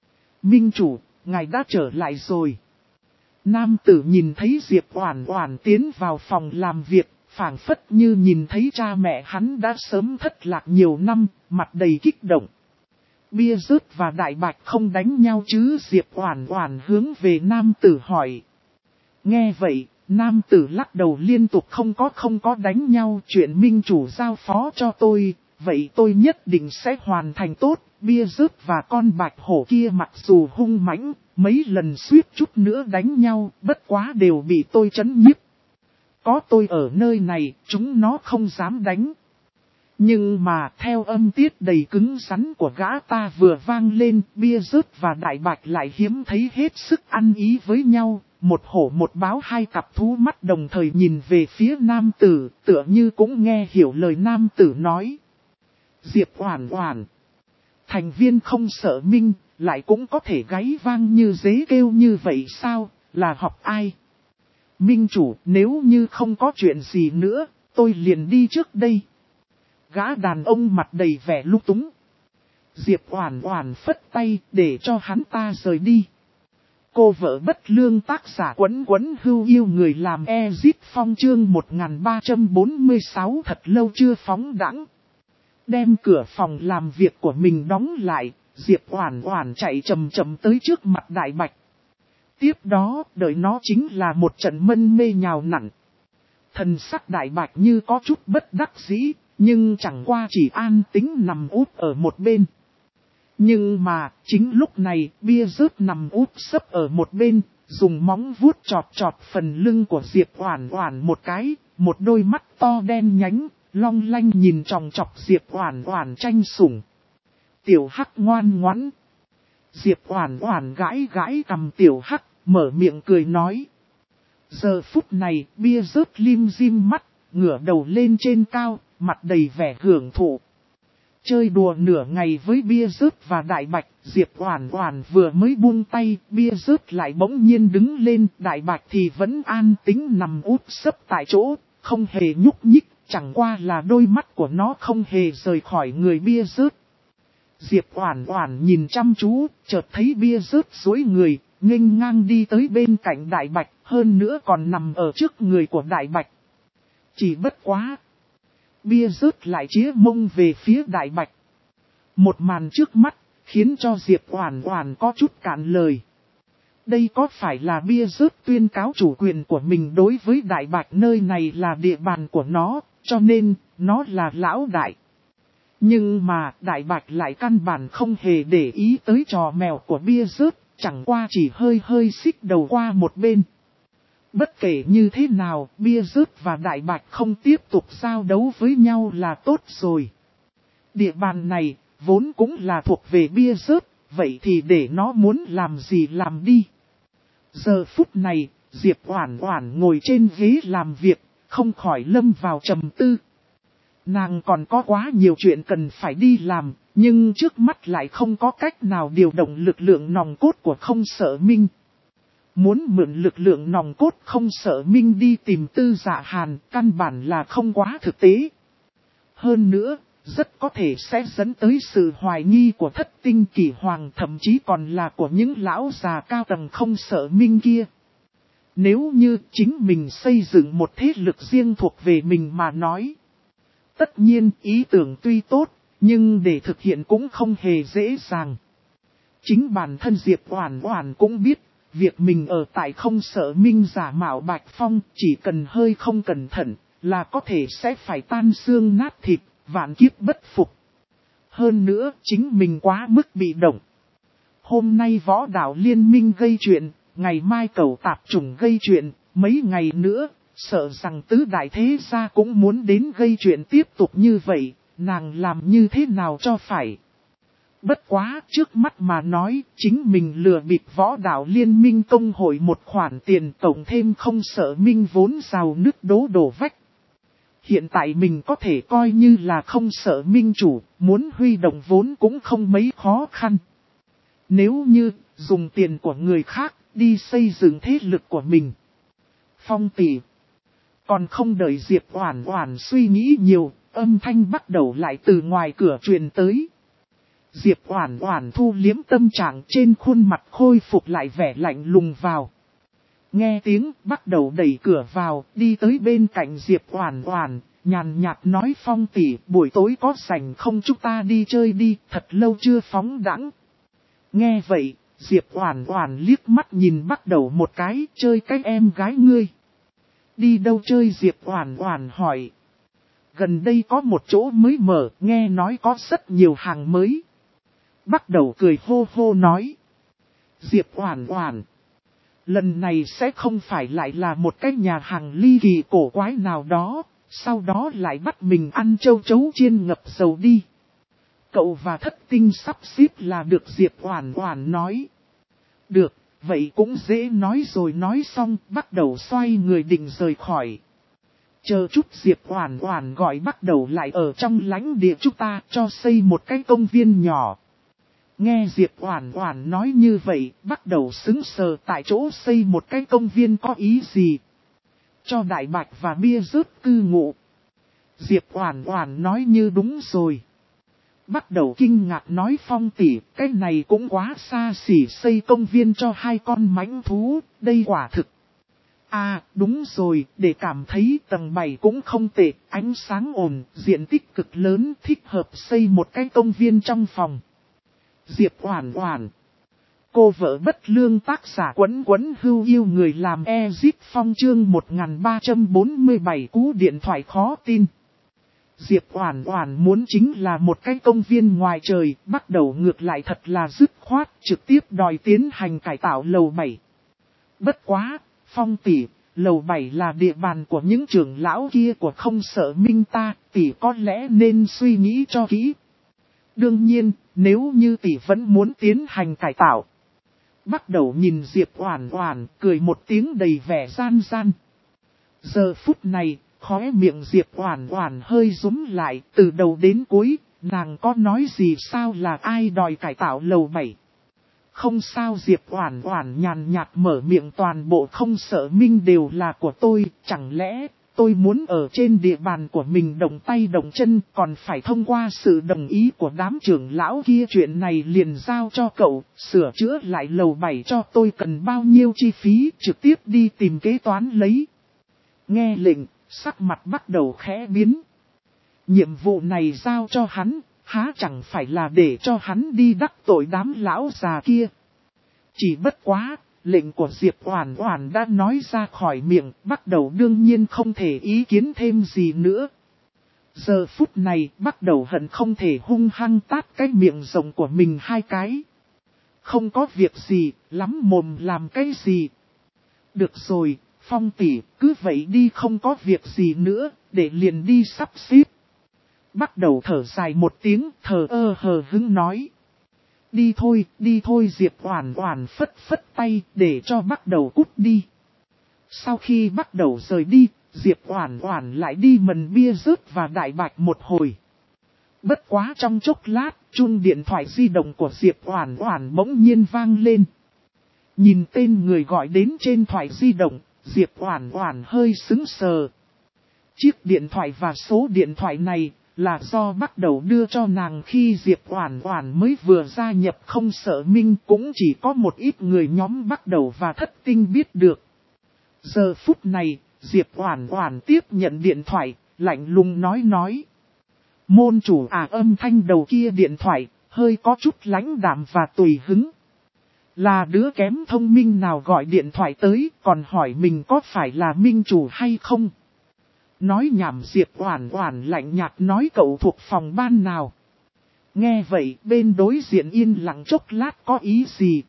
Minh chủ, ngài đã trở lại rồi. Nam tử nhìn thấy Diệp Oản Oản tiến vào phòng làm việc, phảng phất như nhìn thấy cha mẹ hắn đã sớm thất lạc nhiều năm, mặt đầy kích động. Bia rớt và đại bạch không đánh nhau chứ Diệp Oản Oản hướng về nam tử hỏi. Nghe vậy, nam tử lắc đầu liên tục không có đánh nhau, chuyện minh chủ giao phó cho tôi, vậy tôi nhất định sẽ hoàn thành tốt. Bia rớt và con bạch hổ kia mặc dù hung mãnh, mấy lần suýt chút nữa đánh nhau, bất quá đều bị tôi trấn nhiếp. Có tôi ở nơi này, chúng nó không dám đánh. Nhưng mà theo âm tiết đầy cứng rắn của gã ta vừa vang lên, bia rớt và đại bạch lại hiếm thấy hết sức ăn ý với nhau. Một hổ một báo hai cặp thú mắt đồng thời nhìn về phía nam tử, tựa như cũng nghe hiểu lời nam tử nói. Diệp Oản Oản, thành viên không sợ minh, lại cũng có thể gáy vang như dế kêu như vậy sao, là học ai? Minh chủ, nếu như không có chuyện gì nữa, tôi liền đi trước đây. Gã đàn ông mặt đầy vẻ lúc túng. Diệp Oản Oản phất tay để cho hắn ta rời đi. Cô vợ bất lương tác giả Quấn Quấn Hưu Yêu người làm Ezit Phong chương 1346 thật lâu chưa phóng đãng. Đem cửa phòng làm việc của mình đóng lại, Diệp Oản Oản chạy chậm chậm tới trước mặt Đại Bạch. Tiếp đó, đợi nó chính là một trận mân mê nhào nặn. Thần sắc Đại Bạch như có chút bất đắc dĩ, nhưng chẳng qua chỉ an tĩnh nằm úp ở một bên. Nhưng mà, chính lúc này, bia rớt nằm úp sấp ở một bên, dùng móng vuốt chọt chọt phần lưng của Diệp Oản Oản một cái, một đôi mắt to đen nhánh, long lanh nhìn chòng chọc Diệp Oản Oản tranh sủng. Tiểu Hắc ngoan ngoãn. Diệp Oản Oản gãi gãi cằm Tiểu Hắc, mở miệng cười nói. Giờ phút này, bia rớt lim dim mắt, ngửa đầu lên trên cao, mặt đầy vẻ hưởng thụ. Chơi đùa nửa ngày với bia rớt và Đại Bạch, Diệp Oản Oản vừa mới buông tay, bia rớt lại bỗng nhiên đứng lên, Đại Bạch thì vẫn an tĩnh nằm úp sấp tại chỗ, không hề nhúc nhích, chẳng qua là đôi mắt của nó không hề rời khỏi người bia rớt. Diệp Oản Oản nhìn chăm chú, chợt thấy bia rớt duỗi người, nghênh ngang đi tới bên cạnh Đại Bạch, hơn nữa còn nằm ở trước người của Đại Bạch. Chỉ bất quá, bia rớt lại chĩa mông về phía Đại Bạch. Một màn trước mắt, khiến cho Diệp Oản Oản có chút cạn lời. Đây có phải là bia rớt tuyên cáo chủ quyền của mình đối với Đại Bạch, nơi này là địa bàn của nó, cho nên, nó là lão đại. Nhưng mà, Đại Bạch lại căn bản không hề để ý tới trò mèo của bia rớt, chẳng qua chỉ hơi hơi xích đầu qua một bên. Bất kể như thế nào, bia rớt và Đại Bạch không tiếp tục giao đấu với nhau là tốt rồi. Địa bàn này, vốn cũng là thuộc về bia rớt, vậy thì để nó muốn làm gì làm đi. Giờ phút này, Diệp Oản Oản ngồi trên ghế làm việc, không khỏi lâm vào trầm tư. Nàng còn có quá nhiều chuyện cần phải đi làm, nhưng trước mắt lại không có cách nào điều động lực lượng nòng cốt của Không Sợ Minh. Muốn mượn lực lượng nòng cốt Không Sợ Minh đi tìm Tư Dạ Hàn, căn bản là không quá thực tế. Hơn nữa, rất có thể sẽ dẫn tới sự hoài nghi của Thất Tinh Kỷ Hoàng, thậm chí còn là của những lão già cao tầng Không Sợ Minh kia. Nếu như chính mình xây dựng một thế lực riêng thuộc về mình mà nói. Tất nhiên ý tưởng tuy tốt, nhưng để thực hiện cũng không hề dễ dàng. Chính bản thân Diệp Oản Oản cũng biết, việc mình ở tại Không Sợ Minh giả mạo Bạch Phong chỉ cần hơi không cẩn thận là có thể sẽ phải tan xương nát thịt, vạn kiếp bất phục. Hơn nữa chính mình quá mức bị động. Hôm nay Võ Đạo Liên Minh gây chuyện, ngày mai Cẩu Tạp Chủng gây chuyện, mấy ngày nữa, sợ rằng tứ đại thế gia cũng muốn đến gây chuyện tiếp tục như vậy, nàng làm như thế nào cho phải. Bất quá trước mắt mà nói, chính mình lừa bịp Võ Đạo Liên Minh công hội một khoản tiền tổng thêm Không Sợ Minh vốn giàu nứt đổ vách. Hiện tại mình có thể coi như là Không Sợ Minh chủ, muốn huy động vốn cũng không mấy khó khăn. Nếu như dùng tiền của người khác đi xây dựng thế lực của mình. Phong tỷ. Còn không đợi Diệp Oản Oản suy nghĩ nhiều, âm thanh bắt đầu lại từ ngoài cửa truyền tới. Diệp Oản Oản thu liếm tâm trạng, trên khuôn mặt khôi phục lại vẻ lạnh lùng vào. Nghe tiếng bắt đầu đẩy cửa vào, đi tới bên cạnh Diệp Oản Oản, nhàn nhạt nói Phong tỷ, buổi tối có rảnh không, chúng ta đi chơi đi, thật lâu chưa phóng đãng. Nghe vậy, Diệp Oản Oản liếc mắt nhìn bắt đầu một cái, chơi cái em gái ngươi. Đi đâu chơi, Diệp Oản Oản hỏi. Gần đây có một chỗ mới mở, nghe nói có rất nhiều hàng mới. Bắt đầu cười hô hô nói. Diệp Oản Oản, lần này sẽ không phải lại là một cái nhà hàng ly kỳ cổ quái nào đó, sau đó lại bắt mình ăn châu chấu chiên ngập dầu đi. Cậu và Thất Tinh sắp xếp là được, Diệp Oản Oản nói. Được, vậy cũng dễ nói rồi, nói xong bắt đầu xoay người định rời khỏi. Chờ chút, Diệp Oản Oản gọi bắt đầu lại ở trong lãnh địa chúng ta cho xây một cái công viên nhỏ. Nghe Diệp Oản Oản nói như vậy, bắt đầu sững sờ tại chỗ, xây một cái công viên có ý gì? Cho Đại Bạch và bia rớt cư ngụ. Diệp Oản Oản nói như đúng rồi. bắt đầu kinh ngạc nói Phong tỷ, cái này cũng quá xa xỉ, xây công viên cho 2 con mãnh thú, đây quả thực. À, đúng rồi, để cảm thấy tầng 7 cũng không tệ, ánh sáng ổn, diện tích cực lớn, thích hợp xây một cái công viên trong phòng. Diệp Oản Oản. Cô vợ bất lương, tác giả Quấn Quấn Hưu yêu người làm Ezip Phong chương 1347 cú điện thoại khó tin. Diệp Oản Oản muốn chính là một cái công viên ngoài trời, bắt đầu ngược lại thật là dứt khoát, trực tiếp đòi tiến hành cải tạo lầu 7. Bất quá, Phong tỷ, lầu 7 là địa bàn của những trưởng lão kia của Không Sợ Minh ta, tỷ có lẽ nên suy nghĩ cho kỹ. Đương nhiên, nếu như tỷ vẫn muốn tiến hành cải tạo. Bắt đầu nhìn Diệp Oản Oản, cười một tiếng đầy vẻ gian gian. Giờ phút này, khóe miệng Diệp Oản Oản hơi rúm lại, từ đầu đến cuối, nàng có nói gì sao là ai đòi cải tạo lầu 7. Không sao, Diệp Oản Oản nhàn nhạt mở miệng, toàn bộ Không Sợ Minh đều là của tôi, chẳng lẽ tôi muốn ở trên địa bàn của mình động tay động chân, còn phải thông qua sự đồng ý của đám trưởng lão kia, chuyện này liền giao cho cậu, sửa chữa lại lầu 7 cho tôi cần bao nhiêu chi phí, trực tiếp đi tìm kế toán lấy. Nghe lệnh, sắc mặt bắt đầu khẽ biến. Nhiệm vụ này giao cho hắn, há chẳng phải là để cho hắn đi đắc tội đám lão già kia. Chỉ bất quá, lệnh của Diệp Oản Oản đã nói ra khỏi miệng, bắt đầu đương nhiên không thể ý kiến thêm gì nữa. Giờ phút này, bắt đầu hận không thể hung hăng tát cái miệng rộng của mình 2 cái. Không có việc gì, lắm mồm làm cái gì. Được rồi, Phong tỷ, cứ vậy đi, không có việc gì nữa, để liền đi sắp xếp. Bắt đầu thở dài một tiếng, thờ ơ hờ hững nói. Đi thôi, Diệp Oản Oản phất phất tay, để cho bắt đầu cút đi. Sau khi bắt đầu rời đi, Diệp Oản Oản lại đi mần bia rớt và đại bạch một hồi. Bất quá trong chốc lát, chuông điện thoại di động của Diệp Oản Oản bỗng nhiên vang lên. Nhìn tên người gọi đến trên thoại di động, Diệp Oản Oản hơi sững sờ. Chiếc điện thoại và số điện thoại này là do bắt đầu đưa cho nàng khi Diệp Oản Oản mới vừa gia nhập Không Sợ Minh, cũng chỉ có một ít người nhóm bắt đầu và thất tinh biết được. Giờ phút này, Diệp Oản Oản tiếp nhận điện thoại, lạnh lùng nói. Môn chủ à, âm thanh đầu kia điện thoại, hơi có chút lãnh đạm và tùy hứng. Là đứa kém thông minh nào gọi điện thoại tới, còn hỏi mình có phải là minh chủ hay không? Nói nhảm, Diệp Oản Oản lạnh nhạt nói, cậu thuộc phòng ban nào? Nghe vậy, bên đối diện yên lặng chốc lát, có ý gì?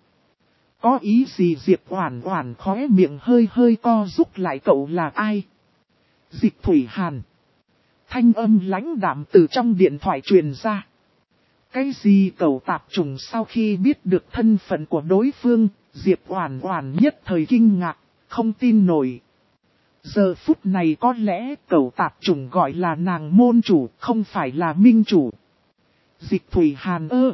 Có ý gì? Diệp Oản Oản khóe miệng hơi co rúm lại, cậu là ai? Dịch Thủy Hàn. Thanh âm lãnh đạm từ trong điện thoại truyền ra. Cái gì? Cậu tạp chủng? Sau khi biết được thân phận của đối phương, Diệp Oản Oản nhất thời kinh ngạc, không tin nổi. Giờ phút này có lẽ cậu tạp chủng gọi là nàng môn chủ, không phải là minh chủ. Dịch Thủy Hàn ơ.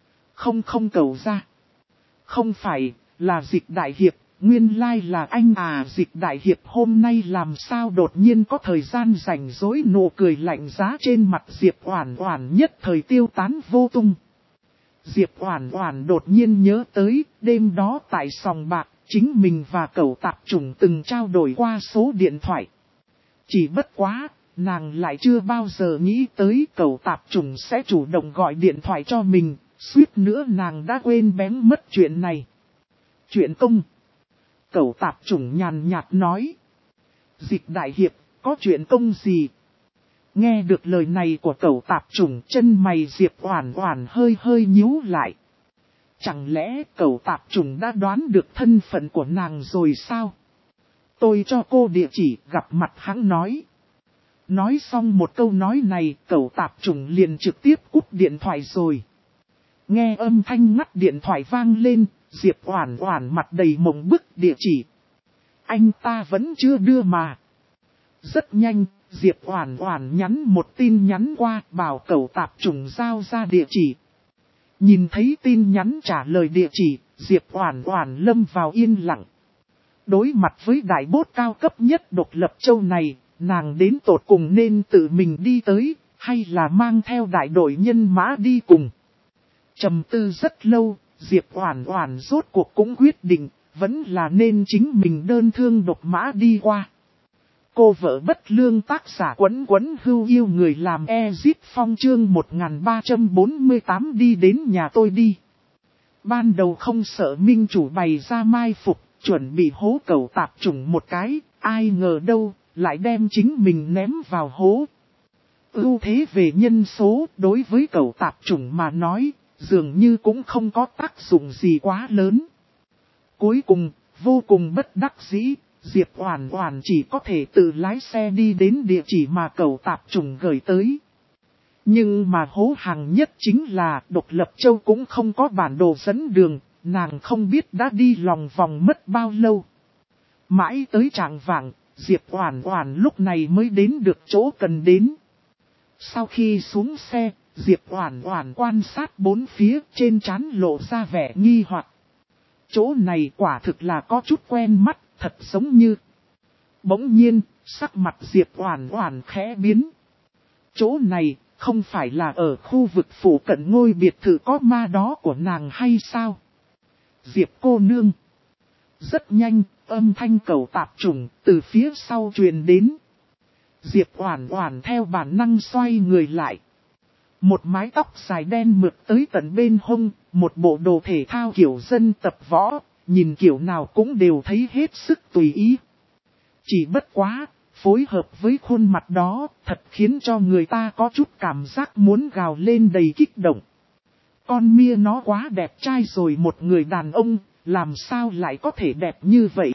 Không cậu ra. Không phải, là Dịch Đại Hiệp, nguyên lai là anh à. Dịch Đại Hiệp hôm nay làm sao đột nhiên có thời gian rảnh rỗi? Nụ cười lạnh giá trên mặt Diệp Oản Oản nhất thời tiêu tán vô tung. Diệp Oản Oản đột nhiên nhớ tới, đêm đó tại sòng bạc, chính mình và cậu tạp chủng từng trao đổi qua số điện thoại. Chỉ bất quá, nàng lại chưa bao giờ nghĩ tới cậu tạp chủng sẽ chủ động gọi điện thoại cho mình, suýt nữa nàng đã quên bén mất chuyện này. Chuyện công. Cậu tạp chủng nhàn nhạt nói. Dịch Đại Hiệp, có chuyện công gì? Nghe được lời này của cậu tạp chủng, chân mày Diệp Oản Oản hơi nhíu lại. Chẳng lẽ cậu tạp chủng đã đoán được thân phận của nàng rồi sao? Tôi cho cô địa chỉ, gặp mặt hắn nói. Nói xong một câu nói này, cậu tạp chủng liền trực tiếp cúp điện thoại rồi. Nghe âm thanh ngắt điện thoại vang lên, Diệp Oản Oản mặt đầy mộng bức. Địa chỉ anh ta vẫn chưa đưa mà. Rất nhanh, Diệp Oản Oản nhắn một tin nhắn qua, bảo cậu tạp chủng giao ra địa chỉ. Nhìn thấy tin nhắn trả lời địa chỉ, Diệp Oản Oản lâm vào yên lặng. Đối mặt với đại bốt cao cấp nhất độc lập châu này, nàng đến tột cùng nên tự mình đi tới, hay là mang theo đại đội nhân mã đi cùng. Trầm tư rất lâu, Diệp Oản Oản rốt cuộc cũng quyết định, vẫn là nên chính mình đơn thương độc mã đi qua. Cô vợ bất lương tác giả Quấn Quấn Hưu yêu người làm Ezip Phong chương 1348 đi đến nhà tôi đi. Ban đầu không sợ minh chủ bày ra mai phục, chuẩn bị hố cẩu tạp chủng một cái, ai ngờ đâu, lại đem chính mình ném vào hố. Ưu thế về nhân số đối với cẩu tạp chủng mà nói, dường như cũng không có tác dụng gì quá lớn. Cuối cùng, vô cùng bất đắc dĩ, Diệp Oản Oản chỉ có thể tự lái xe đi đến địa chỉ mà cẩu tạp chủng gửi tới. Nhưng mà hố hàng nhất chính là Độc Lập Châu cũng không có bản đồ dẫn đường, nàng không biết đã đi lòng vòng mất bao lâu. Mãi tới chạng vạng, Diệp Oản Oản lúc này mới đến được chỗ cần đến. Sau khi xuống xe, Diệp Oản Oản quan sát bốn phía, trên trán lộ ra vẻ nghi hoặc. Chỗ này quả thực là có chút quen mắt, thật giống như. Bỗng nhiên, sắc mặt Diệp Oản Oản khẽ biến. Chỗ này, không phải là ở khu vực phụ cận ngôi biệt thự có ma đó của nàng hay sao? Diệp cô nương. Rất nhanh, âm thanh cẩu tạp chủng từ phía sau truyền đến. Diệp Oản Oản theo bản năng xoay người lại. Một mái tóc dài đen mượt tới tận bên hông, một bộ đồ thể thao kiểu dân tập võ, nhìn kiểu nào cũng đều thấy hết sức tùy ý. Chỉ bất quá, phối hợp với khuôn mặt đó, thật khiến cho người ta có chút cảm giác muốn gào lên đầy kích động. Con mia nó quá đẹp trai rồi, một người đàn ông, làm sao lại có thể đẹp như vậy?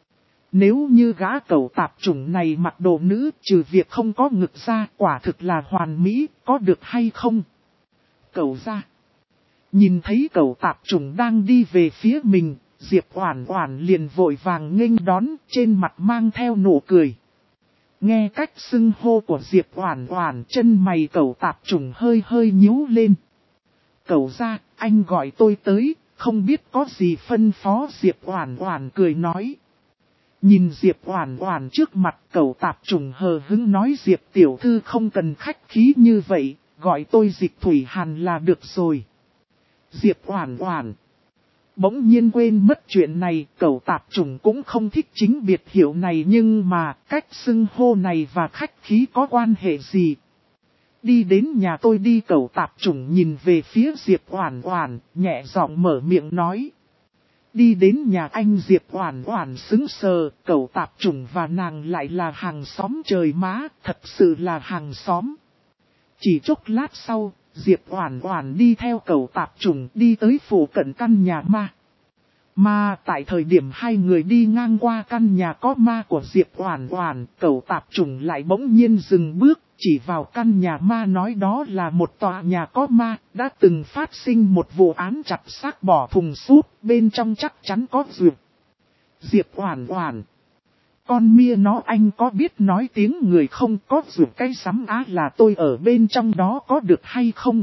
Nếu như gã cẩu tạp chủng này mặc đồ nữ, trừ việc không có ngực ra, quả thực là hoàn mỹ, có được hay không? Cẩu ra. Nhìn thấy cẩu tạp chủng đang đi về phía mình, Diệp Oản Oản liền vội vàng nghênh đón, trên mặt mang theo nụ cười. Nghe cách xưng hô của Diệp Oản Oản, chân mày cẩu tạp chủng hơi hơi nhíu lên. Cẩu ra, anh gọi tôi tới, không biết có gì phân phó. Diệp Oản Oản cười nói. Nhìn Diệp Oản Oản trước mặt, cẩu tạp chủng hờ hững nói, Diệp tiểu thư không cần khách khí như vậy, gọi tôi Dịch Thủy Hàn là được rồi. Diệp Oản Oản bỗng nhiên quên mất chuyện này, cẩu tạp chủng cũng không thích chính biệt hiệu này, nhưng mà cách xưng hô này và khách khí có quan hệ gì? Đi đến nhà tôi đi. Cẩu tạp chủng nhìn về phía Diệp Oản Oản, nhẹ giọng mở miệng nói. Đi đến nhà anh. Diệp Oản Oản sững sờ, cẩu tạp chủng và nàng lại là hàng xóm trời má, thật sự là hàng xóm. Chỉ chốc lát sau, Diệp Oản Oản đi theo cẩu tạp chủng đi tới phụ cận căn nhà ma. Mà tại thời điểm hai người đi ngang qua căn nhà có ma của Diệp Oản Oản, cẩu tạp chủng lại bỗng nhiên dừng bước, chỉ vào căn nhà ma nói đó là một tòa nhà có ma, đã từng phát sinh một vụ án chặt xác bỏ thùng súp, bên trong chắc chắn có dược. Diệp Oản Oản, con mia nó, anh có biết nói tiếng người không? Có dược cái sắm á, là tôi ở bên trong đó có được hay không?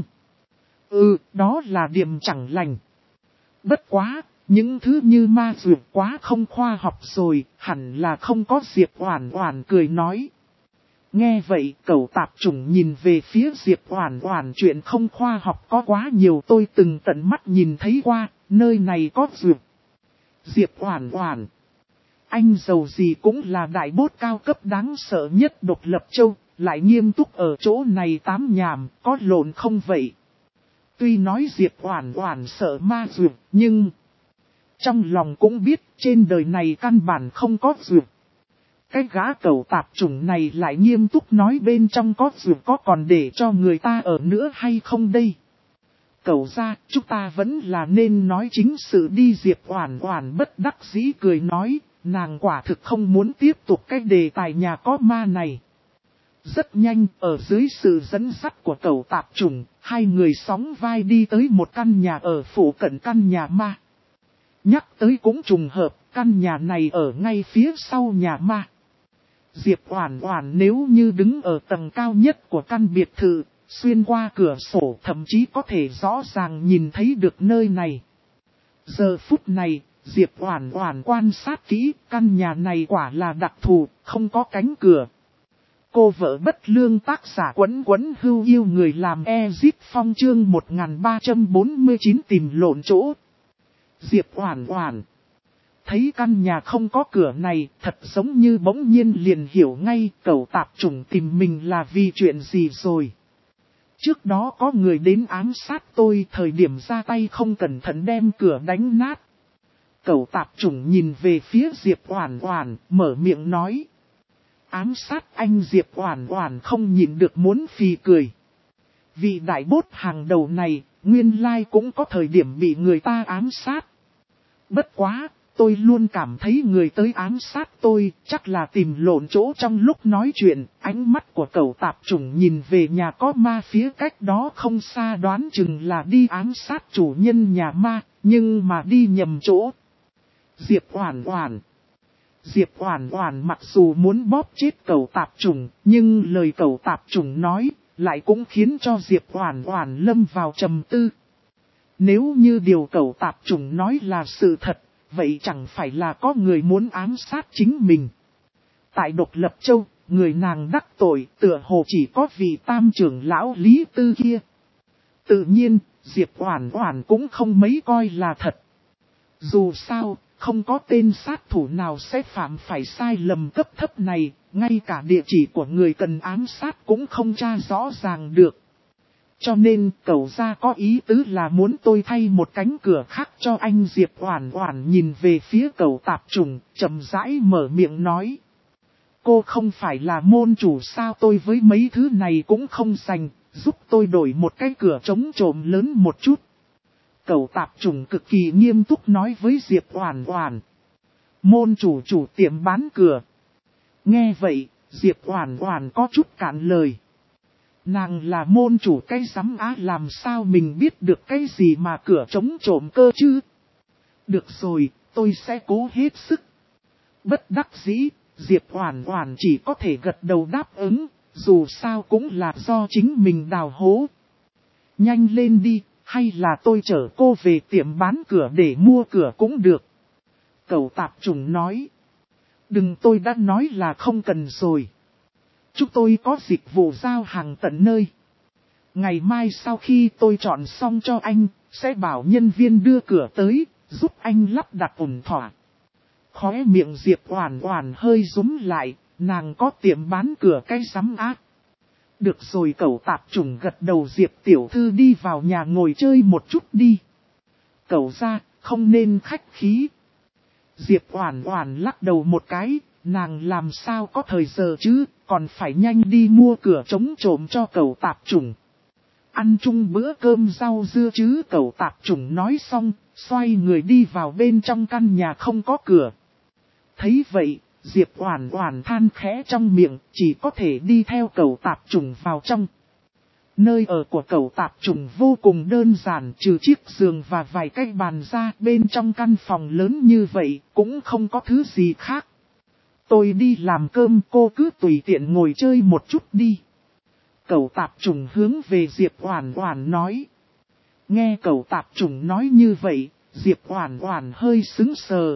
Đó là điểm chẳng lành. Bất quá, những thứ như ma dược quá không khoa học rồi, hẳn là không có. Diệp Oản Oản cười nói. Nghe vậy, cẩu tạp chủng nhìn về phía Diệp Oản Oản, chuyện không khoa học có quá nhiều, tôi từng tận mắt nhìn thấy qua, nơi này có dược. Diệp Oản Oản, anh giàu gì cũng là đại bốt cao cấp đáng sợ nhất Độc Lập Châu, lại nghiêm túc ở chỗ này tám nhảm, có lộn không vậy? Tuy nói Diệp Oản Oản sợ ma dược, nhưng trong lòng cũng biết trên đời này căn bản không có dược. Cái gã cẩu tạp chủng này lại nghiêm túc nói bên trong có dược, có còn để cho người ta ở nữa hay không đây? Cẩu ra, chúng ta vẫn là nên nói chính sự đi. Diệp Oản Oản bất đắc dĩ cười nói, nàng quả thực không muốn tiếp tục cái đề tài nhà có ma này. Rất nhanh, ở dưới sự dẫn dắt của cẩu tạp chủng, hai người sóng vai đi tới một căn nhà ở phụ cận căn nhà ma. Nhắc tới cũng trùng hợp, căn nhà này ở ngay phía sau nhà ma. Diệp Oản Oản nếu như đứng ở tầng cao nhất của căn biệt thự, xuyên qua cửa sổ thậm chí có thể rõ ràng nhìn thấy được nơi này. Giờ phút này, Diệp Oản Oản quan sát kỹ, căn nhà này quả là đặc thù, không có cánh cửa. Cô vợ bất lương tác giả Quấn Quấn Hưu yêu người làm Ezip Phong chương 1349 tìm lộn chỗ. Diệp Oản Oản thấy căn nhà không có cửa này, thật giống như bỗng nhiên liền hiểu ngay cẩu tạp chủng tìm mình là vì chuyện gì rồi. Trước đó có người đến ám sát tôi, thời điểm ra tay không cẩn thận đem cửa đánh nát. Cẩu tạp chủng nhìn về phía Diệp Oản Oản, mở miệng nói. Ám sát anh. Diệp Oản Oản không nhịn được muốn phì cười. Vị đại bốt hàng đầu này, nguyên lai cũng có thời điểm bị người ta ám sát. Bất quá, tôi luôn cảm thấy người tới ám sát tôi, chắc là tìm lộn chỗ trong lúc nói chuyện. Ánh mắt của cẩu tạp chủng nhìn về nhà có ma phía cách đó không xa, đoán chừng là đi ám sát chủ nhân nhà ma, nhưng mà đi nhầm chỗ. Diệp Oản Oản mặc dù muốn bóp chết cẩu tạp chủng, nhưng lời cẩu tạp chủng nói, lại cũng khiến cho Diệp Oản Oản lâm vào trầm tư. Nếu như điều cẩu tạp chủng nói là sự thật, vậy chẳng phải là có người muốn ám sát chính mình. Tại Độc Lập Châu, người nàng đắc tội tựa hồ chỉ có vị tam trưởng lão Lý Tư kia. Tự nhiên, Diệp Oản Oản cũng không mấy coi là thật. Dù sao, không có tên sát thủ nào sẽ phạm phải sai lầm cấp thấp này, ngay cả địa chỉ của người cần ám sát cũng không tra rõ ràng được. Cho nên cẩu gia có ý tứ là muốn tôi thay một cánh cửa khác cho anh. Diệp Oản Oản nhìn về phía cẩu tạp chủng, chậm rãi mở miệng nói. Cô không phải là môn chủ sao, tôi với mấy thứ này cũng không dành, giúp tôi đổi một cái cửa trống trộm lớn một chút. Cẩu tạp chủng cực kỳ nghiêm túc nói với Diệp Oản Oản. Môn chủ tiệm bán cửa. Nghe vậy, Diệp Oản Oản có chút cạn lời. Nàng là môn chủ cái rắm á, làm sao mình biết được cái gì mà cửa trống trộm cơ chứ? Được rồi, tôi sẽ cố hết sức. Bất đắc dĩ, Diệp Oản Oản chỉ có thể gật đầu đáp ứng, dù sao cũng là do chính mình đào hố. Nhanh lên đi, hay là tôi chở cô về tiệm bán cửa để mua cửa cũng được. Cẩu tạp chủng nói. Đừng, tôi đã nói là không cần rồi. Chúng tôi có dịch vụ giao hàng tận nơi. Ngày mai sau khi tôi chọn xong cho anh, sẽ bảo nhân viên đưa cửa tới, giúp anh lắp đặt ổn thỏa. Khóe miệng Diệp Oản Oản hơi rúm lại, nàng có tiệm bán cửa cái rắm á. Được rồi, cẩu tạp chủng gật đầu. Diệp tiểu thư đi vào nhà ngồi chơi một chút đi. Cẩu gia, không nên khách khí. Diệp Oản Oản lắc đầu một cái, nàng làm sao có thời giờ chứ, còn phải nhanh đi mua cửa trống trộm cho cẩu tạp chủng. Ăn chung bữa cơm rau dưa chứ. Cẩu tạp chủng nói xong, xoay người đi vào bên trong căn nhà không có cửa. Thấy vậy, Diệp Oản Oản than khẽ trong miệng, chỉ có thể đi theo cẩu tạp chủng vào trong. Nơi ở của cẩu tạp chủng vô cùng đơn giản, trừ chiếc giường và vài cái bàn ra, bên trong căn phòng lớn như vậy, cũng không có thứ gì khác. Tôi đi làm cơm, cô cứ tùy tiện ngồi chơi một chút đi. Cẩu tạp chủng hướng về Diệp Oản Oản nói. Nghe cẩu tạp chủng nói như vậy, Diệp Oản Oản hơi sững sờ.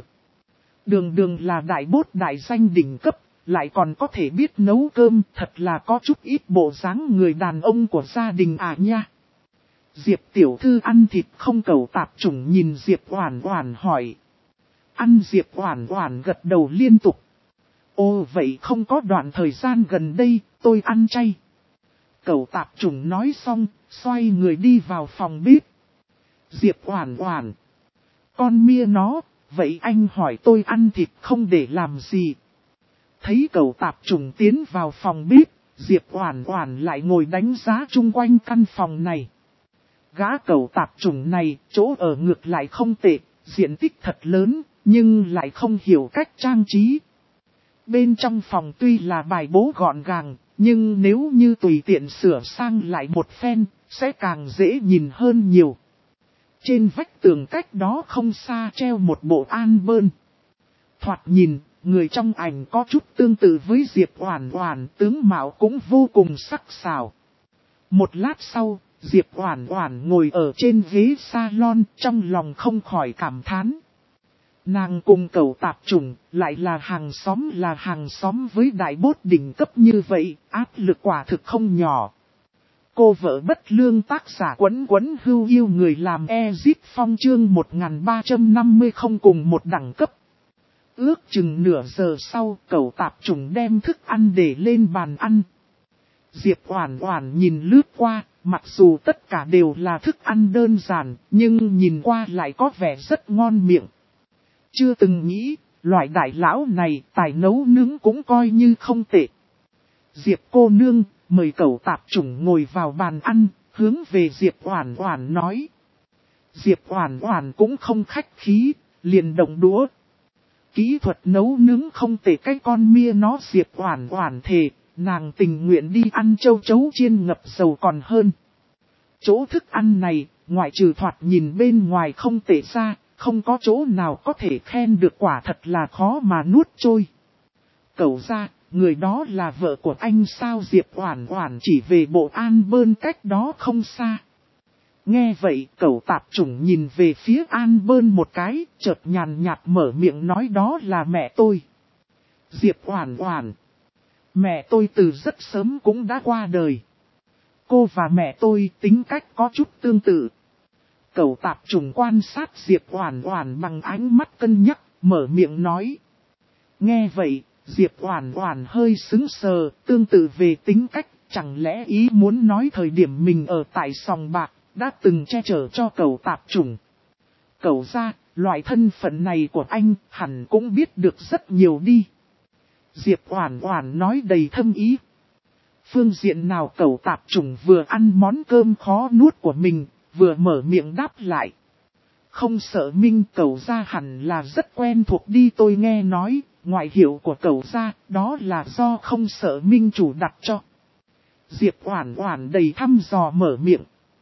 Đường là đại bốt đại danh đỉnh cấp, lại còn có thể biết nấu cơm, thật là có chút ít bộ dáng người đàn ông của gia đình à nha. Diệp tiểu thư ăn thịt không? Cẩu tạp chủng nhìn Diệp Oản Oản hỏi. Ăn. Diệp Oản Oản gật đầu liên tục. Ồ, vậy không có đoạn thời gian gần đây, tôi ăn chay. Cẩu tạp chủng nói xong, xoay người đi vào phòng bếp. Diệp Oản Oản. Con mia nó, vậy anh hỏi tôi ăn thịt không để làm gì? Thấy cẩu tạp chủng tiến vào phòng bếp, Diệp Oản Oản lại ngồi đánh giá chung quanh căn phòng này. Gã cẩu tạp chủng này, chỗ ở ngược lại không tệ, diện tích thật lớn, nhưng lại không hiểu cách trang trí. Bên trong phòng tuy là bài bố gọn gàng, nhưng nếu như tùy tiện sửa sang lại một phen, sẽ càng dễ nhìn hơn nhiều. Trên vách tường cách đó không xa treo một bộ album. Thoạt nhìn, người trong ảnh có chút tương tự với Diệp Oản Oản, tướng mạo cũng vô cùng sắc sảo. Một lát sau, Diệp Oản Oản ngồi ở trên ghế salon, trong lòng không khỏi cảm thán. Nàng cùng cẩu tạp chủng, lại là hàng xóm với đại bốt đỉnh cấp như vậy, áp lực quả thực không nhỏ. Cô vợ bất lương tác giả quấn hưu yêu người làm Ezip Phong chương 1350 không cùng một đẳng cấp. Ước chừng nửa giờ sau, cẩu tạp chủng đem thức ăn để lên bàn ăn. Diệp Oản Oản nhìn lướt qua, mặc dù tất cả đều là thức ăn đơn giản, nhưng nhìn qua lại có vẻ rất ngon miệng. Chưa từng nghĩ, loại đại lão này tài nấu nướng cũng coi như không tệ. Diệp cô nương, mời cẩu tạp chủng ngồi vào bàn ăn, hướng về Diệp Oản Oản nói. Diệp Oản Oản cũng không khách khí, liền động đũa. Kỹ thuật nấu nướng không tệ, cái con mia nó Diệp Oản Oản thề, nàng tình nguyện đi ăn châu chấu chiên ngập dầu còn hơn. Chỗ thức ăn này, ngoại trừ thoạt nhìn bên ngoài không tệ ra, không có chỗ nào có thể khen được, quả thật là khó mà nuốt trôi. Cẩu gia, người đó là vợ của anh sao? Diệp Oản Oản chỉ về bộ An Bơn cách đó không xa. Nghe vậy, cẩu tạp chủng nhìn về phía An Bơn một cái, chợt nhàn nhạt mở miệng nói đó là mẹ tôi. Diệp Oản Oản, mẹ tôi từ rất sớm cũng đã qua đời. Cô và mẹ tôi tính cách có chút tương tự. Cẩu tạp chủng quan sát Diệp Oản Oản bằng ánh mắt cân nhắc, mở miệng nói. Nghe vậy, Diệp Oản Oản hơi sững sờ, tương tự về tính cách, chẳng lẽ ý muốn nói thời điểm mình ở tại sòng bạc, đã từng che chở cho cẩu tạp chủng. Cẩu gia, loại thân phận này của anh hẳn cũng biết được rất nhiều đi. Diệp Oản Oản nói đầy thâm ý. Phương diện nào? Cẩu tạp chủng vừa ăn món cơm khó nuốt của mình, vừa mở miệng đáp lại. Không sợ Minh cẩu gia hẳn là rất quen thuộc đi, tôi nghe nói, ngoại hiệu của cẩu gia, đó là do không sợ Minh chủ đặt cho. Diệp Oản Oản đầy thăm dò mở miệng.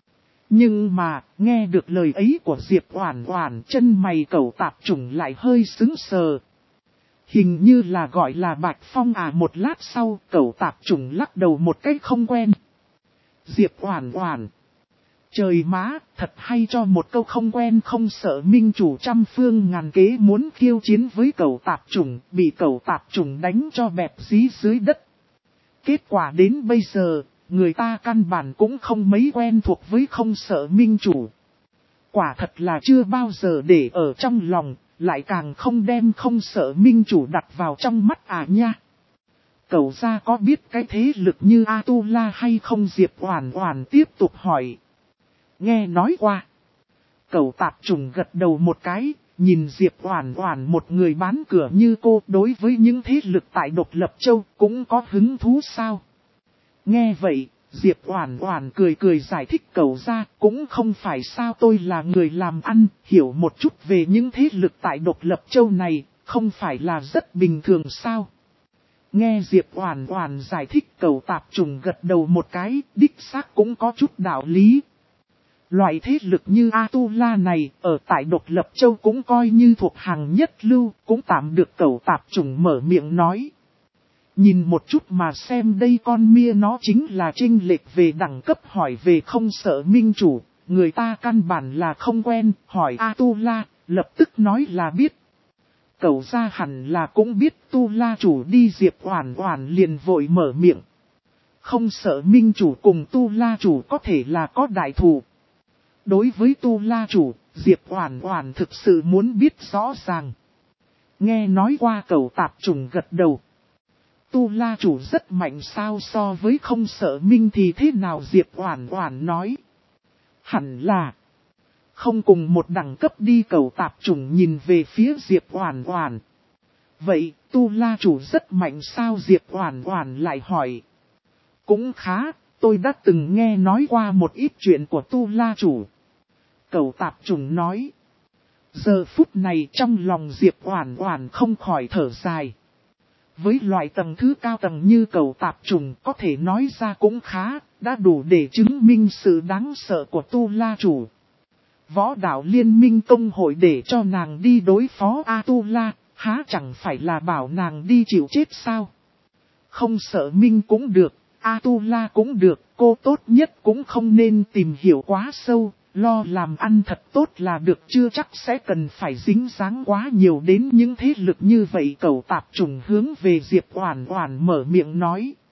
Nhưng mà, nghe được lời ấy của Diệp Oản Oản, chân mày cẩu tạp chủng lại hơi sững sờ. Hình như là gọi là Bạch Phong à? Một lát sau, cẩu tạp chủng lắc đầu một cách không quen. Diệp Oản Oản, trời má, thật hay cho một câu không quen không sợ Minh chủ trăm phương ngàn kế muốn khiêu chiến với cẩu tạp chủng, bị cẩu tạp chủng đánh cho bẹp dí dưới đất. Kết quả đến bây giờ, người ta căn bản cũng không mấy quen thuộc với không sợ Minh chủ. Quả thật là chưa bao giờ để ở trong lòng, lại càng không đem không sợ Minh chủ đặt vào trong mắt à nha. Cẩu gia có biết cái thế lực như Atula hay không? Diệp Oản Oản tiếp tục hỏi. Nghe nói qua. Cẩu tạp chủng gật đầu một cái, nhìn Diệp Oản Oản, một người bán cửa như cô, đối với những thế lực tại Độc Lập Châu cũng có hứng thú sao? Nghe vậy, Diệp Oản Oản cười giải thích cẩu gia, cũng không phải sao, tôi là người làm ăn, hiểu một chút về những thế lực tại Độc Lập Châu này, không phải là rất bình thường sao? Nghe Diệp Oản Oản giải thích, cẩu tạp chủng gật đầu một cái, đích xác cũng có chút đạo lý. Loại thế lực như Atula này, ở tại Độc Lập Châu cũng coi như thuộc hàng nhất lưu, cũng tạm được cẩu tạp chủng mở miệng nói. Nhìn một chút mà xem đây, con mia nó chính là chênh lệch về đẳng cấp. Hỏi về không sợ Minh chủ, người ta căn bản là không quen, hỏi Atula, lập tức nói là biết. Cẩu gia hẳn là cũng biết Tula chủ đi. Diệp Oản Oản liền vội mở miệng. Không sợ Minh chủ cùng Tula chủ có thể là có đại thù. Đối với Tula chủ, Diệp Oản Oản thực sự muốn biết rõ ràng. Nghe nói qua, cẩu tạp chủng gật đầu. Tula chủ rất mạnh sao? So với không sợ Minh thì thế nào? Diệp Oản Oản nói. Hẳn là không cùng một đẳng cấp đi. Cẩu tạp chủng nhìn về phía Diệp Oản Oản. Vậy, Tula chủ rất mạnh sao? Diệp Oản Oản lại hỏi. Cũng khá, tôi đã từng nghe nói qua một ít chuyện của Tula chủ. Cẩu tạp chủng nói. Giờ phút này trong lòng Diệp Oản Oản không khỏi thở dài. Với loại tầng thứ cao tầng như cẩu tạp chủng, có thể nói ra cũng khá, đã đủ để chứng minh sự đáng sợ của Tula chủ. Võ đạo liên minh công hội để cho nàng đi đối phó Atula, há chẳng phải là bảo nàng đi chịu chết sao? Không sợ Minh cũng được, Atula cũng được, cô tốt nhất cũng không nên tìm hiểu quá sâu, Lo làm ăn thật tốt là được, chưa chắc sẽ cần phải dính dáng quá nhiều đến những thế lực như vậy. Cẩu tạp trùng hướng về Diệp Oản Oản mở miệng nói.